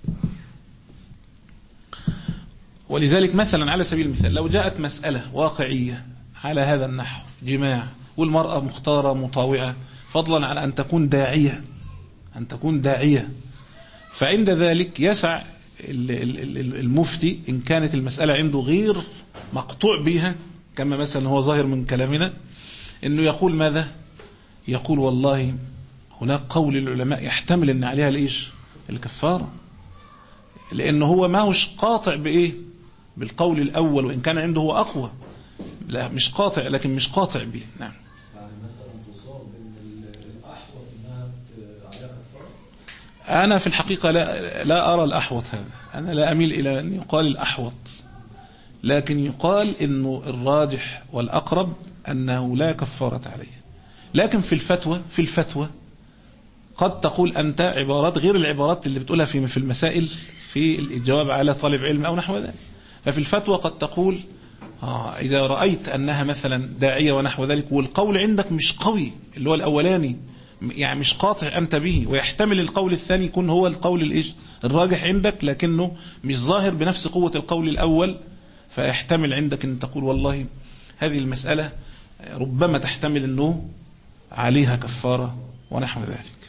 ولذلك مثلا على سبيل المثال لو جاءت مسألة واقعية على هذا النحو جماع والمرأة مختارة مطاوعة، فضلا عن أن تكون داعية أن تكون داعية فعند ذلك يسع المفتي إن كانت المسألة عنده غير مقطوع بها كما مثلا هو ظاهر من كلامنا إنه يقول ماذا يقول والله هناك قول العلماء يحتمل أن عليها الإيش الكفارة، لأنه هو ما هوش قاطع بإيه بالقول الأول وإن كان عنده هو أقوى، لا مش قاطع لكن مش قاطع به. نعم. يعني مثلا تصاب ان الاحوط انها عليها كفاره. انا في الحقيقه لا لا ارى الاحوط هذا، انا لا اميل الى ان يقال الاحوط، لكن يقال انه الراجح والاقرب انه لا كفاره عليه. لكن في الفتوى في الفتوى قد تقول انت عبارات غير العبارات اللي بتقولها في في المسائل في الجواب على طالب علم او نحو ذلك. ففي الفتوى قد تقول آه إذا رأيت أنها مثلا داعية ونحو ذلك والقول عندك مش قوي اللي هو الأولاني، يعني مش قاطع أنت به، ويحتمل القول الثاني يكون هو القول الإيش الراجح عندك لكنه مش ظاهر بنفس قوة القول الأول، فيحتمل عندك أن تقول والله هذه المسألة ربما تحتمل أنه عليها كفارة ونحو ذلك.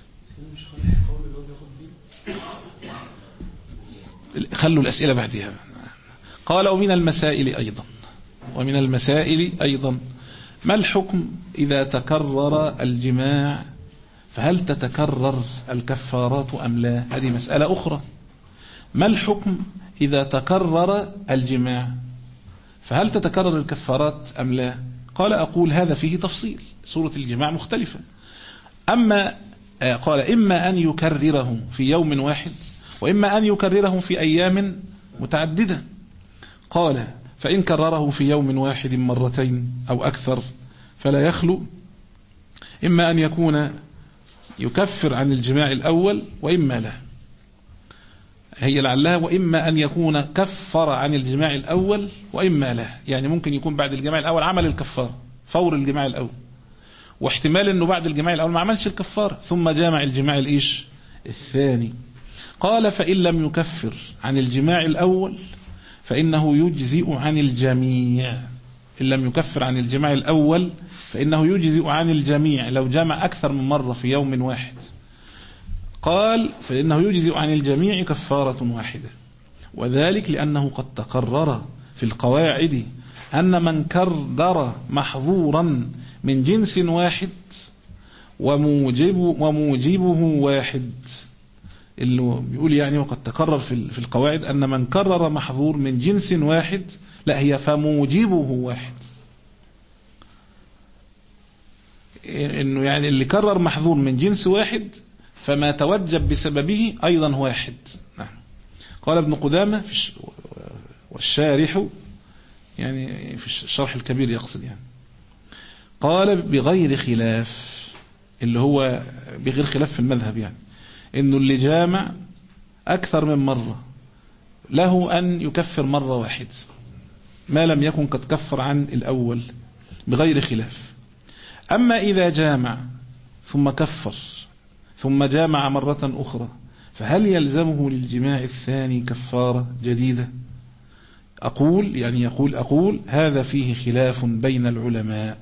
خلوا الأسئلة بعدها. قال ومن المسائل أيضا ومن المسائل أيضا ما الحكم إذا تكرر الجماع، فهل تتكرر الكفارات أم لا؟ هذه مسألة أخرى. ما الحكم إذا تكرر الجماع فهل تتكرر الكفارات أم لا؟ قال أقول هذا فيه تفصيل، صورة الجماع مختلفة. أما قال إما أن يكرره في يوم واحد وإما أن يكرره في أيام متعددة. قال فإن كرره في يوم واحد مرتين أو أكثر فلا يخلو إما أن يكون يكفر عن الجماع الأول وإما لا، هي لعلها وإما أن يكون كفر عن الجماع الأول وإما لا، يعني ممكن يكون بعد الجماع الأول عمل الكفارة فور الجماع الأول، واحتمال أنه بعد الجماع الأول ما عملش الكفارة ثم جامع الجماع الإيش الثاني. قال فإن لم يكفر عن الجماع الأول فإنه يجزئ عن الجميع، إن لم يكفر عن الجماع الأول فإنه يجزئ عن الجميع لو جمع أكثر من مرة في يوم واحد. قال فإنه يجزئ عن الجميع كفارة واحدة، وذلك لأنه قد تقرر في القواعد أن من كرر محظورا من جنس واحد وموجب وموجبه واحد، اللي بيقول يعني وقد تكرر في القواعد أن من كرر محظور من جنس واحد لا هي فموجبه واحد، إنه يعني اللي كرر محظور من جنس واحد فما توجب بسببه أيضا واحد. نعم. قال ابن قدامة في والشارح يعني في الشرح الكبير يقصد يعني قال بغير خلاف، اللي هو بغير خلاف في المذهب يعني إنه اللي جامع أكثر من مرة له أن يكفر مرة واحدة ما لم يكن قد كفر عن الأول بغير خلاف. أما إذا جامع ثم كفر ثم جامع مرة أخرى فهل يلزمه للجماع الثاني كفارة جديدة؟ أقول يعني يقول أقول هذا فيه خلاف بين العلماء.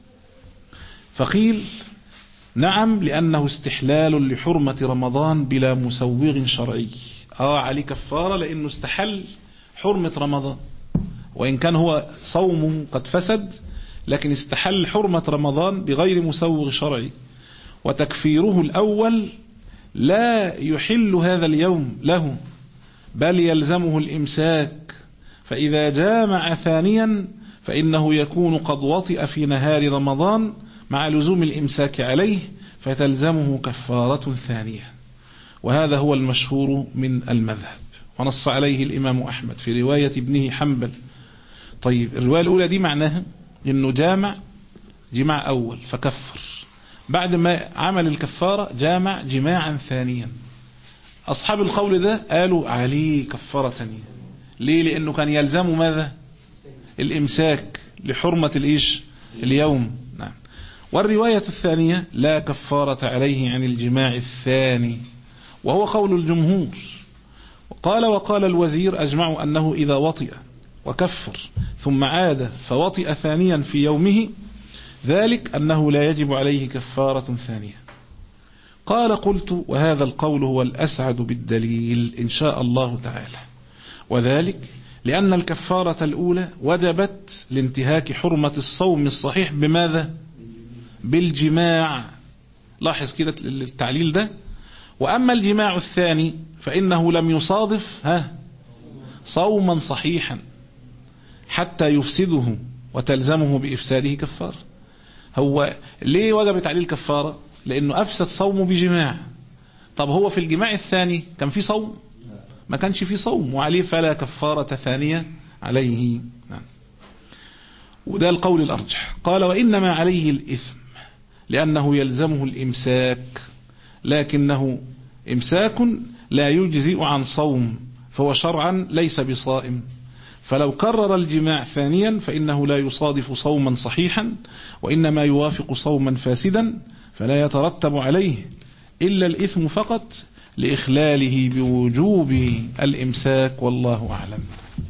فقيل نعم لأنه استحلال لحرمة رمضان بلا مسوغ شرعي. آه عليه كفارة لأنه استحل حرمة رمضان، وإن كان هو صوم قد فسد لكن استحل حرمة رمضان بغير مسوغ شرعي. وتكفيره الأول لا يحل هذا اليوم له بل يلزمه الإمساك، فإذا جامع ثانيا فإنه يكون قد وطئ في نهار رمضان مع لزوم الإمساك عليه فتلزمه كفارة ثانية، وهذا هو المشهور من المذهب ونص عليه الإمام أحمد في رواية ابنه حنبل. طيب الرواية الأولى دي معناها إنه جامع جماع أول فكفر، بعد ما عمل الكفارة جامع جماعا ثانيا. أصحاب القول ده قالوا عليه كفارة ثانية. ليه؟ لأنه كان يلزم ماذا؟ الإمساك لحرمة الإيش اليوم. نعم. والرواية الثانية لا كفارة عليه عن الجماع الثاني، وهو قول الجمهور. قال وقال الوزير أجمعوا أنه إذا وطئ وكفر ثم عاد فوطئ ثانيا في يومه ذلك أنه لا يجب عليه كفارة ثانية. قال قلت وهذا القول هو الأسعد بالدليل إن شاء الله تعالى، وذلك لأن الكفارة الأولى وجبت لانتهاك حرمة الصوم الصحيح بماذا؟ بالجماع. لاحظ كده التعليل ده. وأما الجماع الثاني فإنه لم يصادف ها صوما صحيحا حتى يفسده وتلزمه بإفساده كفارة. هو ليه وجبت عليه الكفارة؟ لأنه أفسد صومه بجماع. طب هو في الجماع الثاني كان في صوم؟ ما كانش في صوم، وعليه فلا كفارة ثانية عليه. نعم. وده القول الأرجح. قال وإنما عليه الإثم لأنه يلزمه الإمساك، لكنه إمساك لا يجزئ عن صوم فهو شرعا ليس بصائم، فلو كرر الجماع ثانيا فإنه لا يصادف صوما صحيحا وإنما يوافق صوما فاسدا، فلا يترتب عليه إلا الإثم فقط لإخلاله بوجوب الإمساك، والله أعلم.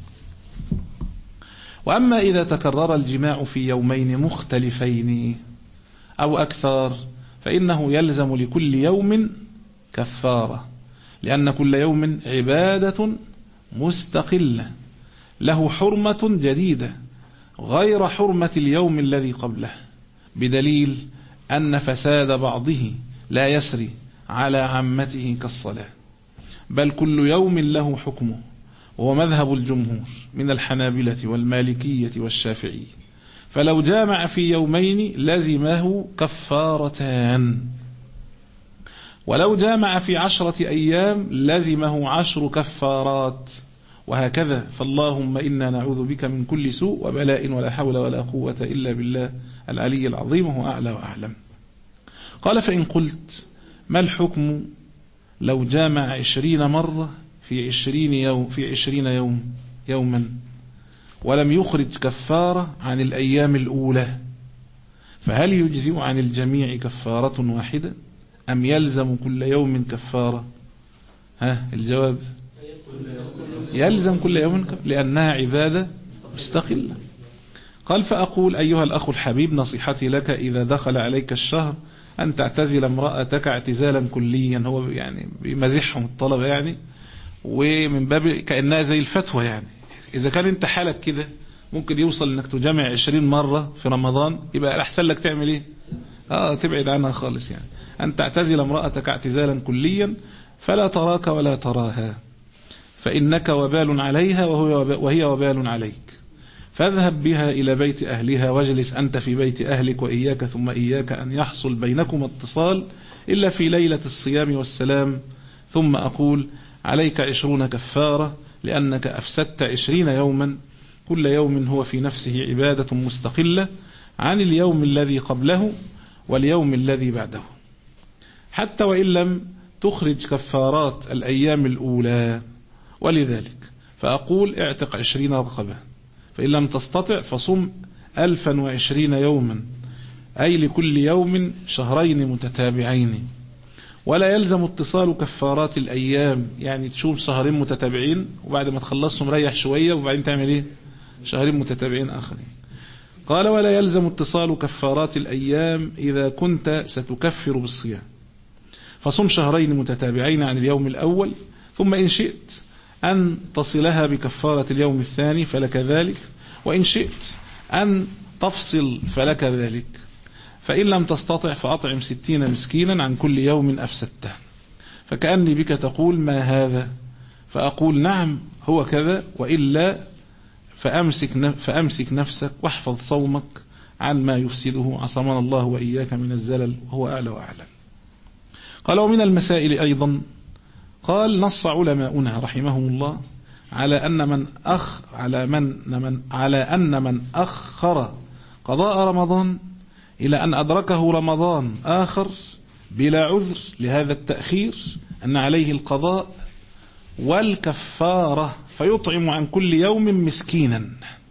وأما إذا تكرر الجماع في يومين مختلفين أو أكثر فإنه يلزم لكل يوم كفارة، لأن كل يوم عبادة مستقلة له حرمة جديدة غير حرمة اليوم الذي قبله، بدليل أن فساد بعضه لا يسري على عامته كالصلاة، بل كل يوم له حكمه، وهو مذهب الجمهور من الحنابلة والمالكية والشافعي. فلو جامع في يومين لزمه كفارتان، ولو جامع في عشرة أيام لزمه عشر كفارات، وهكذا. فاللهم إنا نعوذ بك من كل سوء وبلاء ولا حول ولا قوة إلا بالله العلي العظيم، وهو أعلى وأعلم. قال فإن قلت ما الحكم لو جامع عشرين مرة في عشرين يوم في عشرين يوم يوما ولم يخرج كفارة عن الأيام الأولى، فهل يجزئ عن الجميع كفارة واحدة أم يلزم كل يوم كفارة؟ ها الجواب يلزم كل يوم كفارة لأنها عبادة مستقلة. قال فأقول أيها الأخ الحبيب نصيحتي لك إذا دخل عليك الشهر أن تعتزل امرأتك اعتزالا كليا. هو يعني بيمزحهم الطلبة يعني، ومن باب كأنها زي الفتوى يعني. إذا كان انت حالك كده ممكن يوصل انك تجمع عشرين مرة في رمضان، يبقى الأحسن لك تعمل ايه؟ آه تبعد عنها خالص يعني. أن تعتزل امرأتك اعتزالا كليا فلا تراك ولا تراها، فإنك وبال عليها وهي وبال عليك، فاذهب بها إلى بيت أهلها واجلس أنت في بيت أهلك، وإياك ثم إياك أن يحصل بينكم اتصال إلا في ليلة الصيام والسلام. ثم أقول عليك عشرون كفارة لأنك أفسدت عشرين يوما، كل يوم هو في نفسه عبادة مستقلة عن اليوم الذي قبله واليوم الذي بعده، حتى وإن لم تخرج كفارات الأيام الأولى. ولذلك فأقول اعتق عشرين رقبة، فإن لم تستطع فصم ألفا وعشرين يوما، أي لكل يوم شهرين متتابعين. ولا يلزم اتصال كفارات الأيام، يعني تشوف شهرين متتابعين وبعد ما تخلصهم ريح شوية وبعدين تعمل ايه شهرين متتابعين آخرين. قال ولا يلزم اتصال كفارات الأيام إذا كنت ستكفر بالصيام، فصم شهرين متتابعين عن اليوم الأول، ثم إن شئت أن تصلها بكفارة اليوم الثاني فلك ذلك، وإن شئت أن تفصل فلك ذلك. فإن لم تستطع فأطعم ستين مسكينا عن كل يوم أفسدته. فكأني بك تقول ما هذا، فأقول نعم هو كذا، وإلا فأمسك, فأمسك نفسك واحفظ صومك عن ما يفسده، عصمنا الله وإياك من الزلل، وهو أعلى وأعلم. قال ومن المسائل أيضا، قال نص علماؤنا رحمهم الله على أن من أخ على من, من على أن من أخر قضاء رمضان إلى أن أدركه رمضان آخر بلا عذر لهذا التأخير أن عليه القضاء والكفارة، فيطعم عن كل يوم مسكينا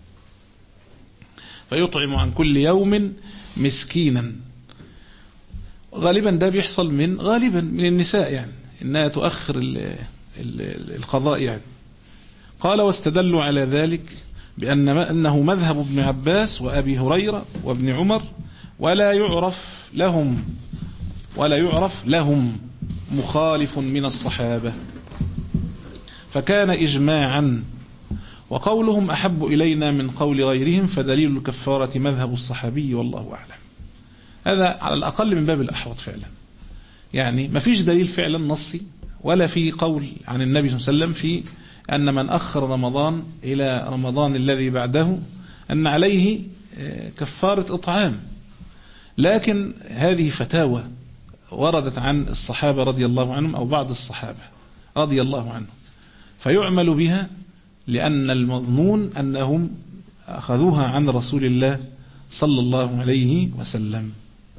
فيطعم عن كل يوم مسكينا. غالبا ده بيحصل من غالبا من النساء، يعني إنها تؤخر ال ال القضاء يعني. قال واستدلوا على ذلك بأن أنه مذهب ابن عباس وأبي هريرة وابن عمر، ولا يعرف لهم ولا يعرف لهم مخالف من الصحابة، فكان إجماعا. وقولهم أحب إلينا من قول غيرهم، فدليل الكفارة مذهب الصحابي والله أعلم. هذا على الأقل من باب الأحوط فعلا، يعني ما فيش دليل فعلا نصي ولا في قول عن النبي صلى الله عليه وسلم في أن من أخر رمضان إلى رمضان الذي بعده أن عليه كفارة إطعام، لكن هذه فتاوى وردت عن الصحابة رضي الله عنهم أو بعض الصحابة رضي الله عنهم، فيعمل بها لأن المظنون أنهم أخذوها عن رسول الله صلى الله عليه وسلم.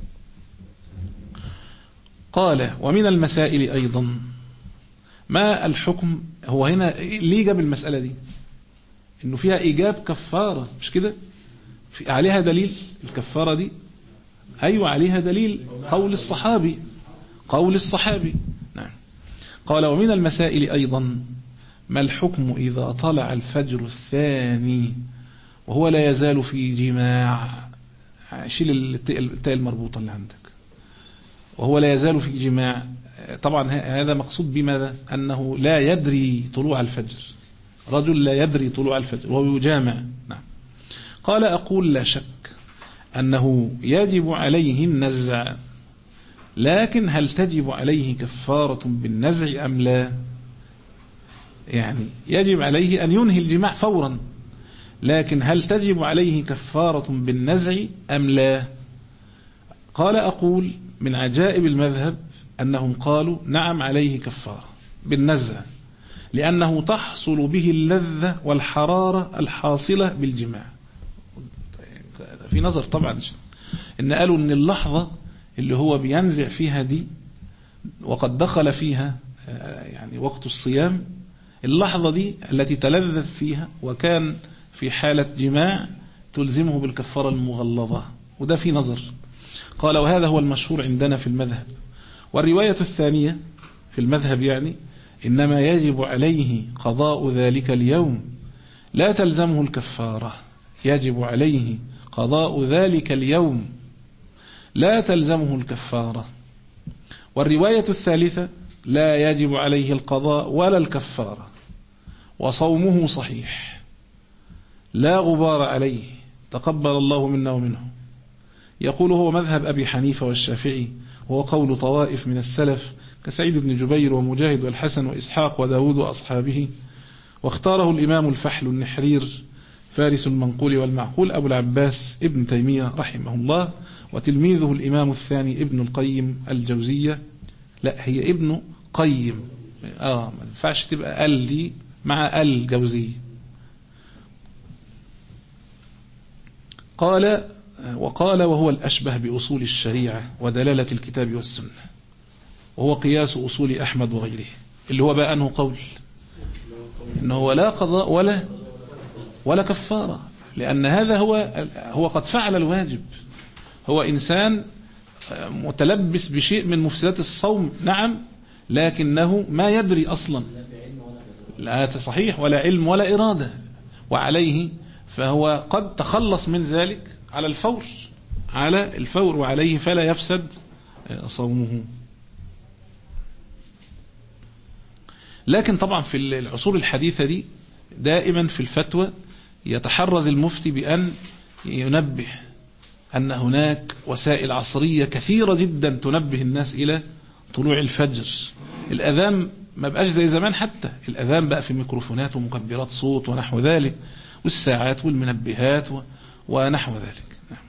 قال ومن المسائل أيضا ما الحكم. هو هنا ليه جاب المسألة دي؟ إنه فيها إيجاب كفارة، مش كده؟ في عليها دليل الكفارة دي؟ أيوة عليها دليل، قول الصحابي قول الصحابي نعم. قال ومن المسائل أيضا ما الحكم إذا طلع الفجر الثاني وهو لا يزال في جماع. شيل التاء المربوطة اللي عندك. وهو لا يزال في جماع، طبعا هذا مقصود بماذا؟ أنه لا يدري طلوع الفجر، رجل لا يدري طلوع الفجر وهو يجامع. نعم. قال أقول لا شك أنه يجب عليه النزع، لكن هل تجب عليه كفارة بالنزع أم لا؟ يعني يجب عليه أن ينهي الجماع فورا، لكن هل تجب عليه كفارة بالنزع أم لا؟ قال أقول من عجائب المذهب أنهم قالوا نعم عليه كفارة بالنزع، لأنه تحصل به اللذة والحرارة الحاصلة بالجماع. في نظر طبعا إن قالوا إن اللحظة اللي هو بينزع فيها دي وقد دخل فيها يعني وقت الصيام، اللحظة دي التي تلذذ فيها وكان في حالة جماع تلزمه بالكفارة المغلظة، وده في نظر. قال وهذا هو المشهور عندنا في المذهب. والرواية الثانية في المذهب يعني إنما يجب عليه قضاء ذلك اليوم لا تلزمه الكفارة، يجب عليه قضاء ذلك اليوم لا تلزمه الكفارة. والرواية الثالثة لا يجب عليه القضاء ولا الكفارة وصومه صحيح لا غبار عليه تقبل الله منا ومنه. يقول هو مذهب أبي حنيفة والشافعي، وهو قول طوائف من السلف كسعيد بن جبير ومجاهد والحسن وإسحاق وداود وأصحابه، واختاره الإمام الفحل النحرير فارس المنقول والمعقول أبو العباس ابن تيمية رحمه الله، وتلميذه الإمام الثاني ابن القيم الجوزية، لا هي ابن قيم اه ما ينفعش تبقى ال دي مع ال جوزية. قال وقال وهو الأشبه بأصول الشريعة ودلالة الكتاب والسنة، وهو قياس أصول أحمد وغيره، اللي هو بقى أنه قول إنه هو لا قضاء ولا ولا كفارة، لأن هذا هو هو قد فعل الواجب، هو إنسان متلبس بشيء من مفسدات الصوم نعم، لكنه ما يدري أصلا، لا صحيح، ولا علم ولا إرادة، وعليه فهو قد تخلص من ذلك على الفور على الفور وعليه فلا يفسد صومه. لكن طبعا في العصور الحديثة دي دائما في الفتوى يتحرز المفتي بأن ينبه أن هناك وسائل عصرية كثيرة جدا تنبه الناس إلى طلوع الفجر. الأذان ما بقاش زي زمان، حتى الأذان بقى في ميكروفونات ومكبرات صوت ونحو ذلك، والساعات والمنبهات ونحو ذلك.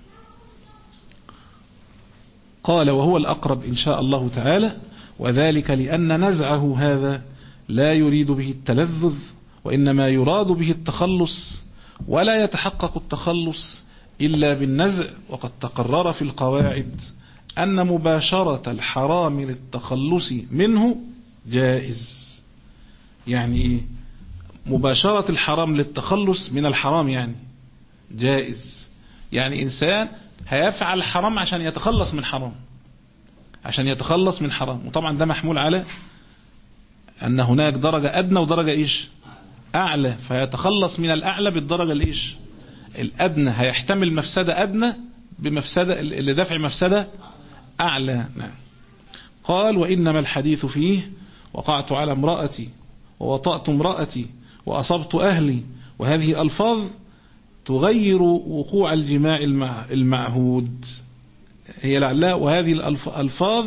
قال وهو الأقرب إن شاء الله تعالى، وذلك لأن نزعه هذا لا يريد به التلذذ، وإنما يراد به التخلص، ولا يتحقق التخلص إلا بالنزع. وقد تقرر في القواعد أن مباشرة الحرام للتخلص منه جائز. يعني إيه مباشرة الحرام للتخلص من الحرام؟ يعني جائز، يعني إنسان هيفعل الحرام عشان يتخلص من حرام، عشان يتخلص من حرام. وطبعا ده محمول على أن هناك درجة أدنى ودرجة إيش أعلى، فيتخلص من الأعلى بالدرجة الإيش الأدنى، هيحتمل مفسدة أدنى بمفسدة لدفع مفسدة أعلى. نعم. قال وإنما الحديث فيه وقعت على امرأتي ووطأت امرأتي وأصبت أهلي، وهذه ألفاظ تغير وقوع الجماع المعهود، هي لعلها، وهذه الألفاظ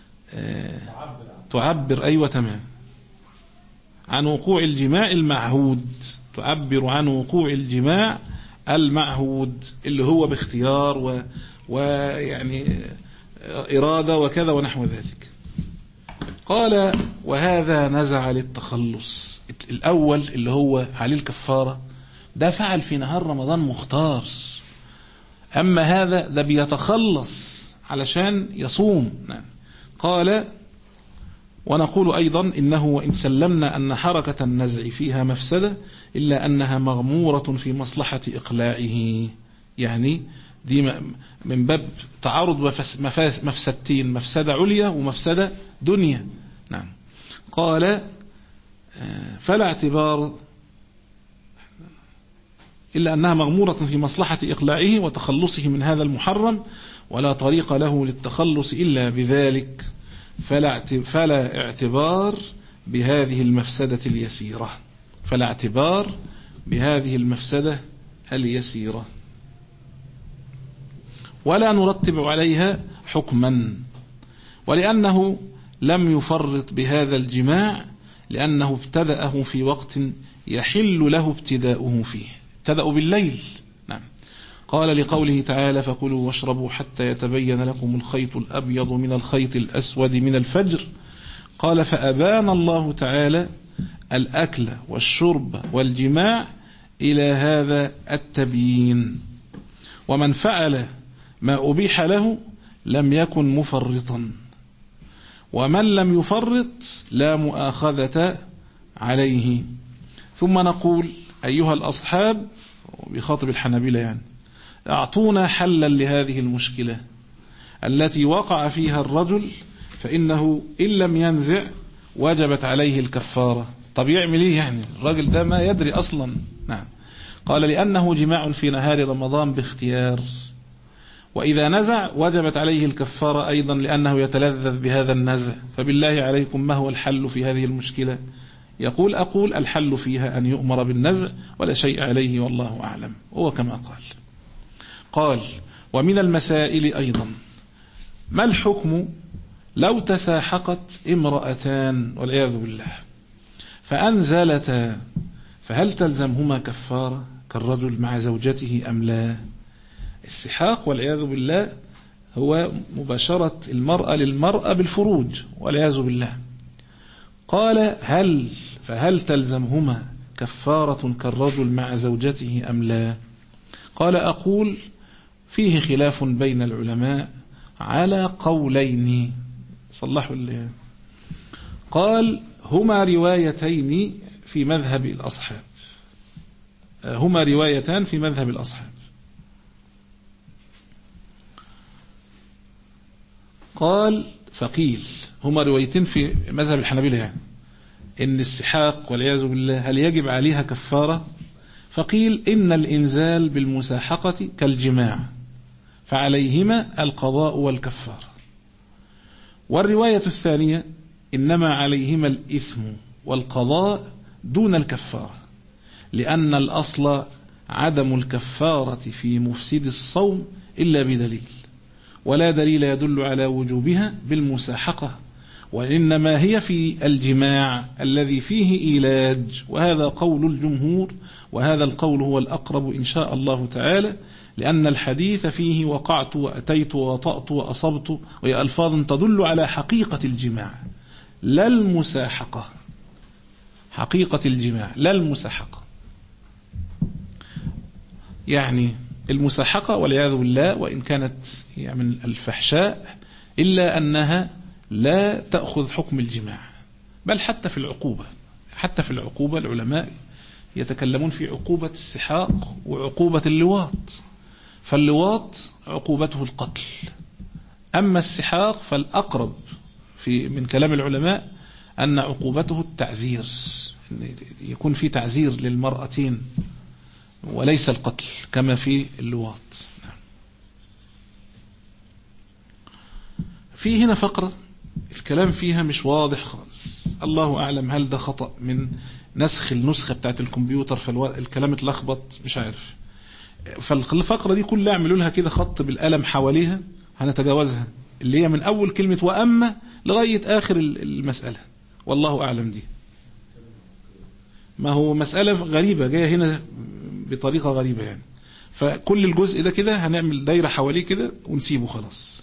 تعبر أيوة تمام عن وقوع الجماع المعهود، تعبر عن وقوع الجماع المعهود اللي هو باختيار و... ويعني إرادة وكذا ونحو ذلك. قال وهذا نزع للتخلص. الأول اللي هو عليه الكفارة ده فعل في نهار رمضان مختار، أما هذا ده بيتخلص علشان يصوم. نعم. قال ونقول أيضا إنه وإن سلمنا أن حركة النزع فيها مفسدة إلا أنها مغمورة في مصلحة إقلاعه، يعني دي من باب تعارض مفسدتين، مفسدة عليا ومفسدة دنيا. نعم. قال فلا اعتبار إلا أنها مغمورة في مصلحة إقلاعه وتخلصه من هذا المحرم، ولا طريق له للتخلص إلا بذلك، فلا فلا اعتبار بهذه المفسدة اليسيرة، فلا اعتبار بهذه المفسدة اليسيرة، ولا نرتب عليها حكما، ولأنه لم يفرط بهذا الجماع لأنه ابتدأه في وقت يحل له ابتداؤه فيه، ابتدأوا بالليل. نعم. قال لقوله تعالى فكلوا واشربوا حتى يتبين لكم الخيط الأبيض من الخيط الأسود من الفجر. قال فأبان الله تعالى الأكل والشرب والجماع إلى هذا التبيين، ومن فعل ما أبيح له لم يكن مفرطا، ومن لم يفرط لا مؤاخذة عليه. ثم نقول أيها الأصحاب، بخاطب الحنابلة يعني، أعطونا حلا لهذه المشكلة التي وقع فيها الرجل، فإنه إن لم ينزع وجبت عليه الكفارة. طب يعمل إيه يعني الرجل ده ما يدري أصلا؟ نعم. قال لأنه جماع في نهار رمضان باختيار، وإذا نزع وجبت عليه الكفارة أيضا لأنه يتلذذ بهذا النزع. فبالله عليكم ما هو الحل في هذه المشكلة؟ يقول أقول الحل فيها أن يؤمر بالنزع ولا شيء عليه والله أعلم، هو كما قال. قال ومن المسائل أيضا ما الحكم لو تساحقت امرأتان والعياذ بالله فأنزلتا، فهل تلزمهما كفارة كالرجل مع زوجته أم لا؟ السحاق والعياذ بالله هو مباشرة المرأة للمرأة بالفروج والعياذ بالله. قال هل فهل تلزمهما كفارة كالرجل مع زوجته أم لا؟ قال أقول فيه خلاف بين العلماء على قولين. صلحوا اللي قال هما روايتين في مذهب الأصحاب، هما روايتان في مذهب الأصحاب. قال فقيل هما روايتين في مذهب الحنابلة، يعني إن السحاق والعياذ بالله هل يجب عليها كفارة؟ فقيل إن الإنزال بالمساحقة كالجماع فعليهما القضاء والكفارة. والرواية الثانية إنما عليهما الإثم والقضاء دون الكفارة، لأن الأصل عدم الكفارة في مفسد الصوم إلا بدليل، ولا دليل يدل على وجوبها بالمساحقة، وإنما هي في الجماع الذي فيه إيلاج، وهذا قول الجمهور، وهذا القول هو الأقرب إن شاء الله تعالى، لأن الحديث فيه وقعت وأتيت وطأت وأصبت، وهي ألفاظ تدل على حقيقة الجماع لا المساحقة، حقيقة الجماع لا المساحقة. يعني المساحقة والعياذ بالله وإن كانت من الفحشاء إلا أنها لا تأخذ حكم الجماع، بل حتى في العقوبة، حتى في العقوبة العلماء يتكلمون في عقوبة السحاق وعقوبة اللواط، فاللواط عقوبته القتل، أما السحاق فالأقرب في من كلام العلماء أن عقوبته التعزير، يكون في تعزير للمرأتين وليس القتل كما في اللواط. في هنا فقرة الكلام فيها مش واضح خالص، الله أعلم هل ده خطأ من نسخ النسخة بتاعت الكمبيوتر فالكلام اتلخبط مش عارف. فالفقرة دي كلها اعملوا لها كده خط بالقلم حواليها هنتجاوزها، اللي هي من أول كلمة وأما لغاية آخر المسألة، والله أعلم. دي ما هو مسألة غريبة جاية هنا بطريقة غريبة يعني، فكل الجزء ده كده هنعمل دايرة حواليه كده ونسيبه خلاص.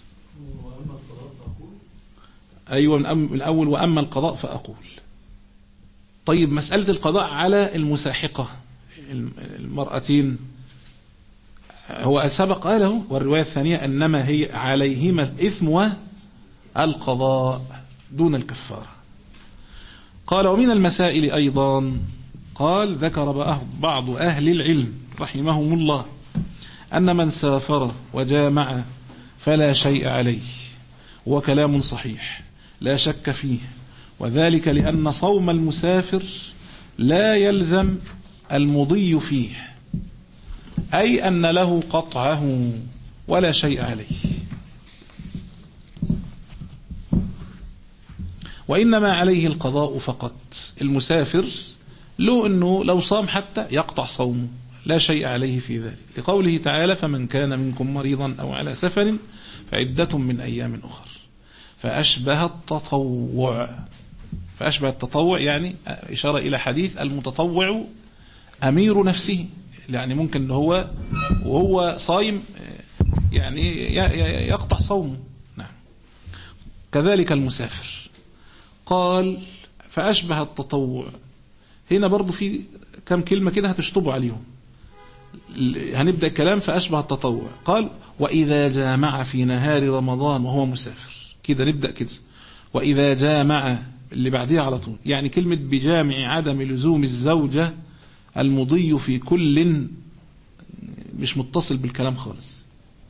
أيوة من الأول وأما القضاء فأقول. طيب مسألة القضاء على المساحقة المرأتين هو سبق قاله، والرواية الثانية أنما هي عليهما الإثم والقضاء دون الكفارة. قال ومن المسائل أيضا قال ذكر بعض أهل العلم رحمهم الله أن من سافر وجامع فلا شيء عليه، وكلام صحيح لا شك فيه، وذلك لأن صوم المسافر لا يلزم المضي فيه، أي أن له قطعه ولا شيء عليه، وإنما عليه القضاء فقط. المسافر له أنه لو صام حتى يقطع صومه لا شيء عليه في ذلك، لقوله تعالى فمن كان منكم مريضا أو على سفر فعدة من أيام أخر. فأشبه التطوع، فأشبه التطوع يعني إشارة إلى حديث المتطوع أمير نفسه، يعني ممكن هو وهو صايم يعني يقطع صومه. نعم. كذلك المسافر. قال فأشبه التطوع، هنا برضو في كم كلمة كده هتشطبوا عليهم، هنبدأ الكلام. فأشبه التطوع قال وإذا جامع في نهار رمضان وهو مسافر، كده نبدأ كده. وإذا جامع اللي بعديها على طول، يعني كلمة بجامع عدم لزوم الزوجة المضي في كل مش متصل بالكلام خالص.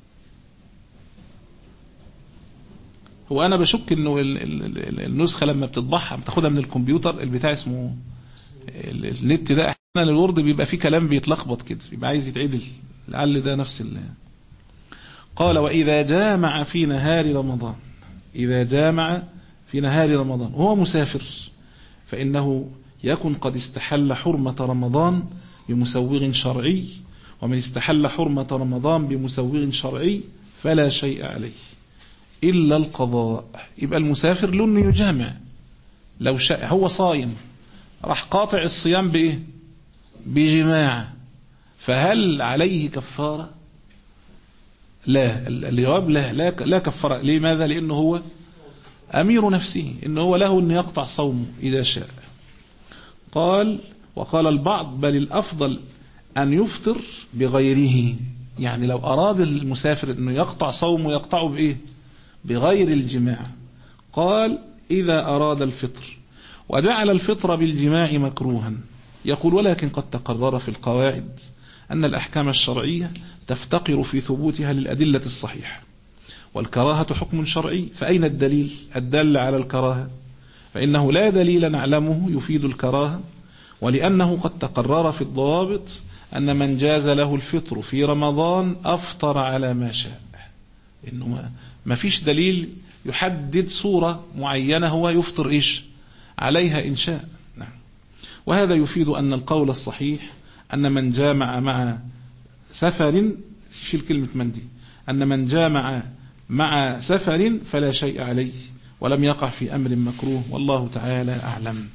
هو أنا بشك إنه النسخة لما بتطبعها بتاخدها من الكمبيوتر البتاع اسمه النت ده، أحيانا الورد بيبقى فيه كلام بيتلخبط كده، بيبقى عايز يتعدل، لعل ده نفس اللي. قال وإذا جامع في نهار رمضان، إذا جامع في نهار رمضان وهو مسافر فإنه يكن قد استحل حرمة رمضان بمسوغ شرعي، ومن استحل حرمة رمضان بمسوغ شرعي فلا شيء عليه إلا القضاء. يبقى المسافر له انه يجامع، لو شاء هو صايم راح قاطع الصيام بإيه؟ بجماع، فهل عليه كفارة؟ لا، الجواب لا لا, لا كفارة. لماذا؟ لأنه هو أمير نفسه، إنه هو له أن يقطع صومه إذا شاء. قال وقال البعض بل الأفضل أن يفطر بغيره، يعني لو أراد المسافر أنه يقطع صومه يقطعه بإيه؟ بغير الجماع. قال إذا أراد الفطر، وجعل الفطر بالجماع مكروها. يقول ولكن قد تقرر في القواعد أن الأحكام الشرعية تفتقر في ثبوتها للأدلة الصحيحة، والكراهة حكم شرعي، فأين الدليل الدال على الكراهة؟ فإنه لا دليل نعلمه يفيد الكراهة، ولأنه قد تقرر في الضوابط أن من جاز له الفطر في رمضان أفطر على ما شاء، إنه ما فيش دليل يحدد صورة معينة هو يفطر إيش عليها إن شاء. نعم. وهذا يفيد أن القول الصحيح أن من جامع مع سفر، شيل كلمة من دي، أن من جامع مع سفر فلا شيء عليه ولم يقع في أمر مكروه، والله تعالى أعلم.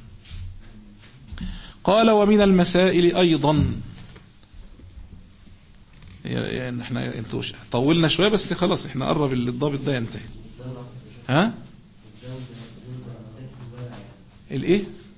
قال ومن المسائل أيضا، يعني احنا انتوش طولنا شوية بس خلاص احنا قرب الضابط ده ينتهي. ها الايه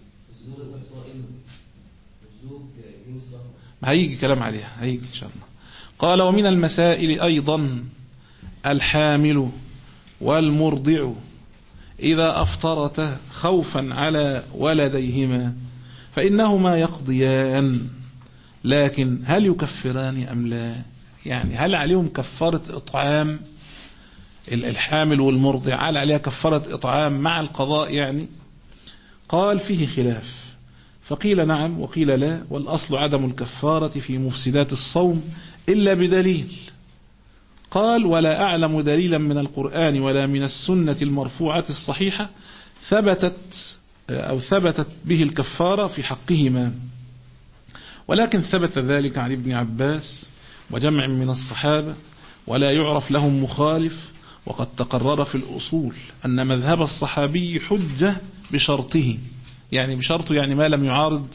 هيجي كلام عليها، هيجي ان شاء الله. قال ومن المسائل أيضا الحامل والمرضع إذا أفطرتا خوفا على ولديهما فإنهما يقضيان، لكن هل يكفران أم لا؟ يعني هل عليهم كفارة إطعام؟ الحامل والمرضع هل عليها كفارة إطعام مع القضاء يعني؟ قال فيه خلاف، فقيل نعم وقيل لا، والأصل عدم الكفارة في مفسدات الصوم إلا بدليل. قال ولا أعلم دليلا من القرآن ولا من السنة المرفوعة الصحيحة ثبتت أو ثبتت به الكفارة في حقهما، ولكن ثبت ذلك عن ابن عباس وجمع من الصحابة ولا يعرف لهم مخالف. وقد تقرر في الأصول أن مذهب الصحابي حجة بشرطه، يعني بشرطه يعني ما لم يعارض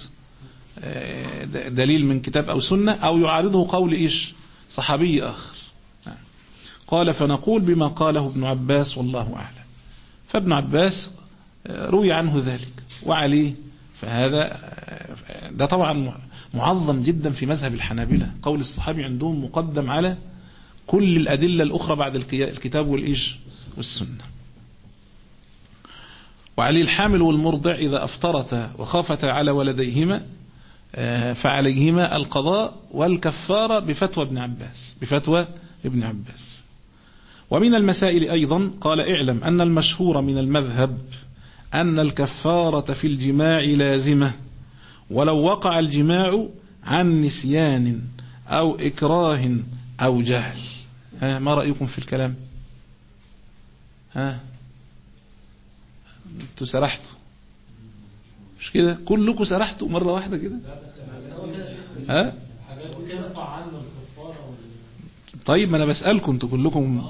دليل من كتاب أو سنة أو يعارضه قول إيش صحابي آخر. قال فنقول بما قاله ابن عباس والله أعلم. فابن عباس روي عنه ذلك وعليه، فهذا ده طبعا معظم جدا في مذهب الحنابلة، قول الصحابي عندهم مقدم على كل الأدلة الأخرى بعد الكتاب والإيش والسنة. وعليه الحامل والمرضع إذا أفطرتا وخافتا على ولديهما فعليهما القضاء والكفارة بفتوى ابن عباس بفتوى ابن عباس. ومن المسائل أيضا قال اعلم أن المشهور من المذهب أن الكفارة في الجماع لازمة ولو وقع الجماع عن نسيان أو إكراه أو جهل. ها ما رأيكم في الكلام؟ ها انتوا سرحتوا مش كده؟ كلكم سرحتوا مرة واحدة كده؟ ها طيب ما أنا بسألكم انتوا كلكم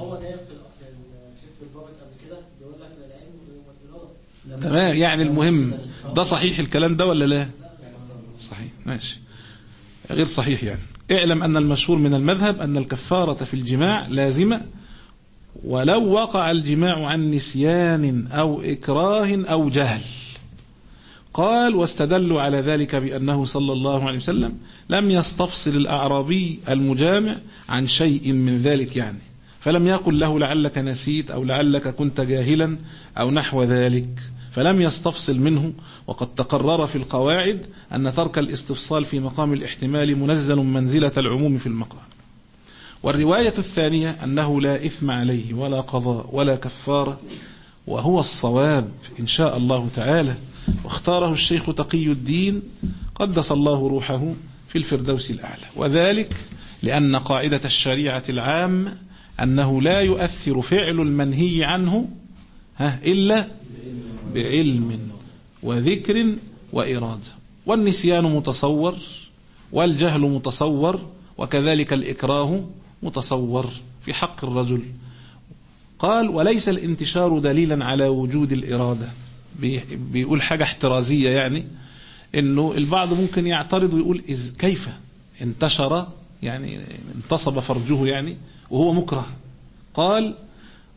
تمام، يعني المهم ده صحيح الكلام ده ولا لا؟ صحيح ماشي. غير صحيح يعني. اعلم أن المشهور من المذهب أن الكفارة في الجماع لازمة ولو وقع الجماع عن نسيان أو إكراه أو جهل. قال واستدلوا على ذلك بأنه صلى الله عليه وسلم لم يستفصل الأعرابي المجامع عن شيء من ذلك، يعني فلم يقل له لعلك نسيت أو لعلك كنت جاهلا أو نحو ذلك، فلم يستفصل منه. وقد تقرر في القواعد أن ترك الاستفصال في مقام الاحتمال منزل منزلة العموم في المقام. والرواية الثانية أنه لا إثم عليه ولا قضاء ولا كفارة، وهو الصواب إن شاء الله تعالى، واختاره الشيخ تقي الدين قدس الله روحه في الفردوس الأعلى، وذلك لأن قاعدة الشريعة العام أنه لا يؤثر فعل المنهي عنه إلا بعلم وذكر وإرادة، والنسيان متصور والجهل متصور وكذلك الإكراه متصور في حق الرجل. قال وليس الانتشار دليلا على وجود الإرادة، بيقول حاجة احترازية، يعني إنه البعض ممكن يعترض ويقول إذ كيف انتشر يعني انتصب فرجه يعني وهو مكره. قال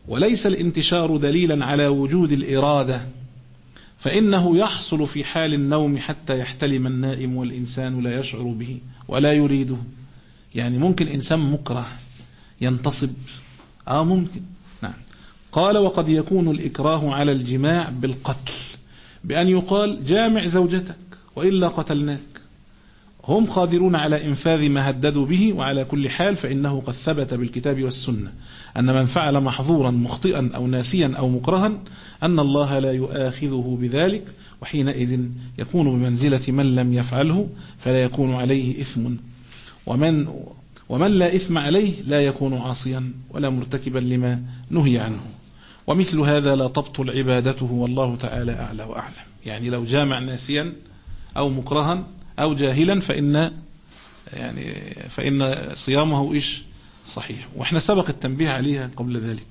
وليس الانتشار دليلا على وجود الإرادة، فإنه يحصل في حال النوم حتى يحتلم النائم والإنسان لا يشعر به ولا يريده. يعني ممكن إنسان مكره ينتصب، آه ممكن، نعم. قال وقد يكون الإكراه على الجماع بالقتل، بأن يقال جامع زوجتك وإلا قتلناك. هم قادرون على إنفاذ ما هددوا به، وعلى كل حال فإنه قد ثبت بالكتاب والسنة أن من فعل محظورا مخطئا أو ناسيا أو مكرها أن الله لا يؤاخذه بذلك، وحينئذ يكون بمنزلة من لم يفعله فلا يكون عليه إثم، ومن ومن لا إثم عليه لا يكون عاصيا ولا مرتكبا لما نهي عنه. ومثل هذا لا تبطل عبادته، والله تعالى أعلى وأعلم. يعني لو جامع ناسيا أو مكرها أو جاهلا فإن يعني فإن صيامه إيش صحيح، وإحنا سبق التنبيه عليها قبل ذلك.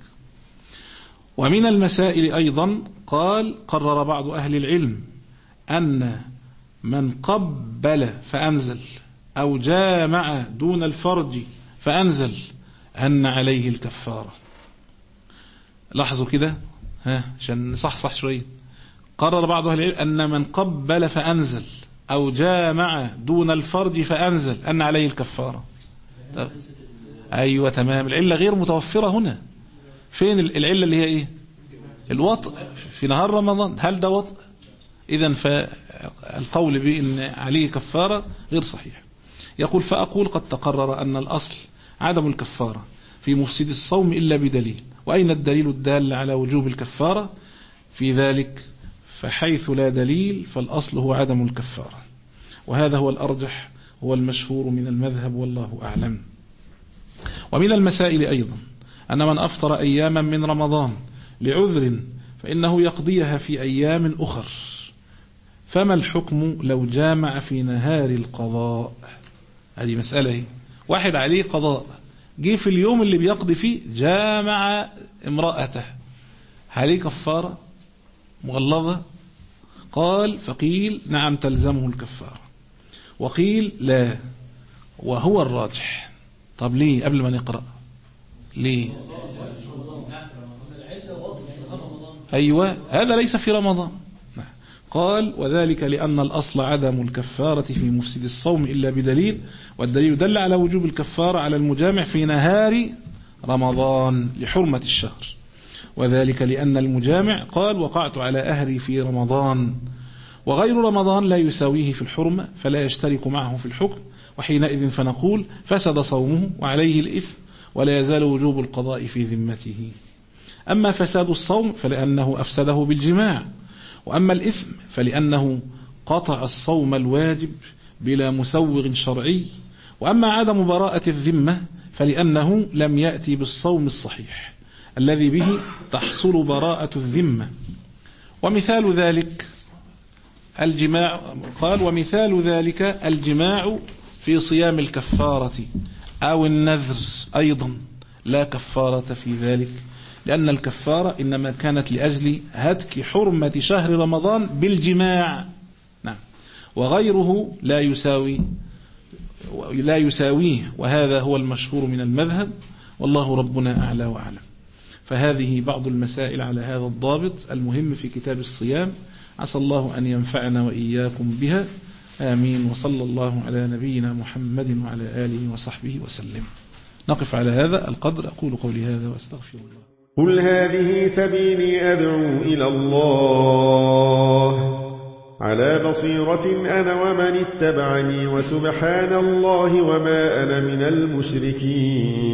ومن المسائل أيضا قال قرر بعض أهل العلم أن من قبل فأنزل أو جامع دون الفرج فأنزل أن عليه الكفارة. لاحظوا كده ها عشان نصحصح شوية. قرر بعض أهل العلم أن من قبل فأنزل أو جامع دون الفرج فأنزل أن عليه الكفارة. طب. أيوة تمام، العلة غير متوفرة هنا. فين العلة اللي هي إيه؟ الوطء في نهار رمضان. هل ده وطء؟ إذن فالقول بأن عليه كفارة غير صحيح. يقول فأقول قد تقرر أن الأصل عدم الكفارة في مفسد الصوم إلا بدليل. وأين الدليل الدال على وجوب الكفارة في ذلك؟ فحيث لا دليل فالأصل هو عدم الكفارة، وهذا هو الأرجح، هو المشهور من المذهب، والله أعلم. ومن المسائل أيضا أن من أفطر أياما من رمضان لعذر فإنه يقضيها في أيام أخر، فما الحكم لو جامع في نهار القضاء؟ هذه مسألة. واحد عليه قضاء، جه في اليوم اللي بيقضي فيه جامع امرأته، عليه كفارة مغلظة؟ قال فقيل نعم تلزمه الكفارة، وقيل لا، وهو الراجح. طب ليه؟ قبل ما نقرأ ليه؟ أيوة هذا ليس في رمضان. قال وذلك لأن الأصل عدم الكفارة في مفسد الصوم إلا بدليل، والدليل دل على وجوب الكفارة على المجامع في نهار رمضان لحرمة الشهر، وذلك لأن المجامع قال وقعت على أهلي في رمضان، وغير رمضان لا يساويه في الحرمة فلا يشترك معه في الحكم، وحينئذ فنقول فسد صومه وعليه الإثم ولا يزال وجوب القضاء في ذمته. أما فساد الصوم فلأنه أفسده بالجماع، وأما الإثم فلأنه قطع الصوم الواجب بلا مسوغ شرعي، وأما عدم براءة الذمة فلأنه لم يأتي بالصوم الصحيح الذي به تحصل براءة الذمة. ومثال ذلك الجماع، قال ومثال ذلك الجماع في صيام الكفارة أو النذر أيضا لا كفارة في ذلك، لأن الكفارة إنما كانت لأجل هتك حرمة شهر رمضان بالجماع، نعم، وغيره لا يساوي لا يساويه، وهذا هو المشهور من المذهب، والله ربنا أعلى وأعلم. فهذه بعض المسائل على هذا الضابط المهم في كتاب الصيام، عسى الله أن ينفعنا وإياكم بها، آمين. وصلى الله على نبينا محمد وعلى آله وصحبه وسلم. نقف على هذا القدر، أقول قولي هذا وأستغفر الله. قل هذه سبيلي أدعو إلى الله على بصيرة أنا ومن اتبعني، وسبحان الله وما أنا من المشركين.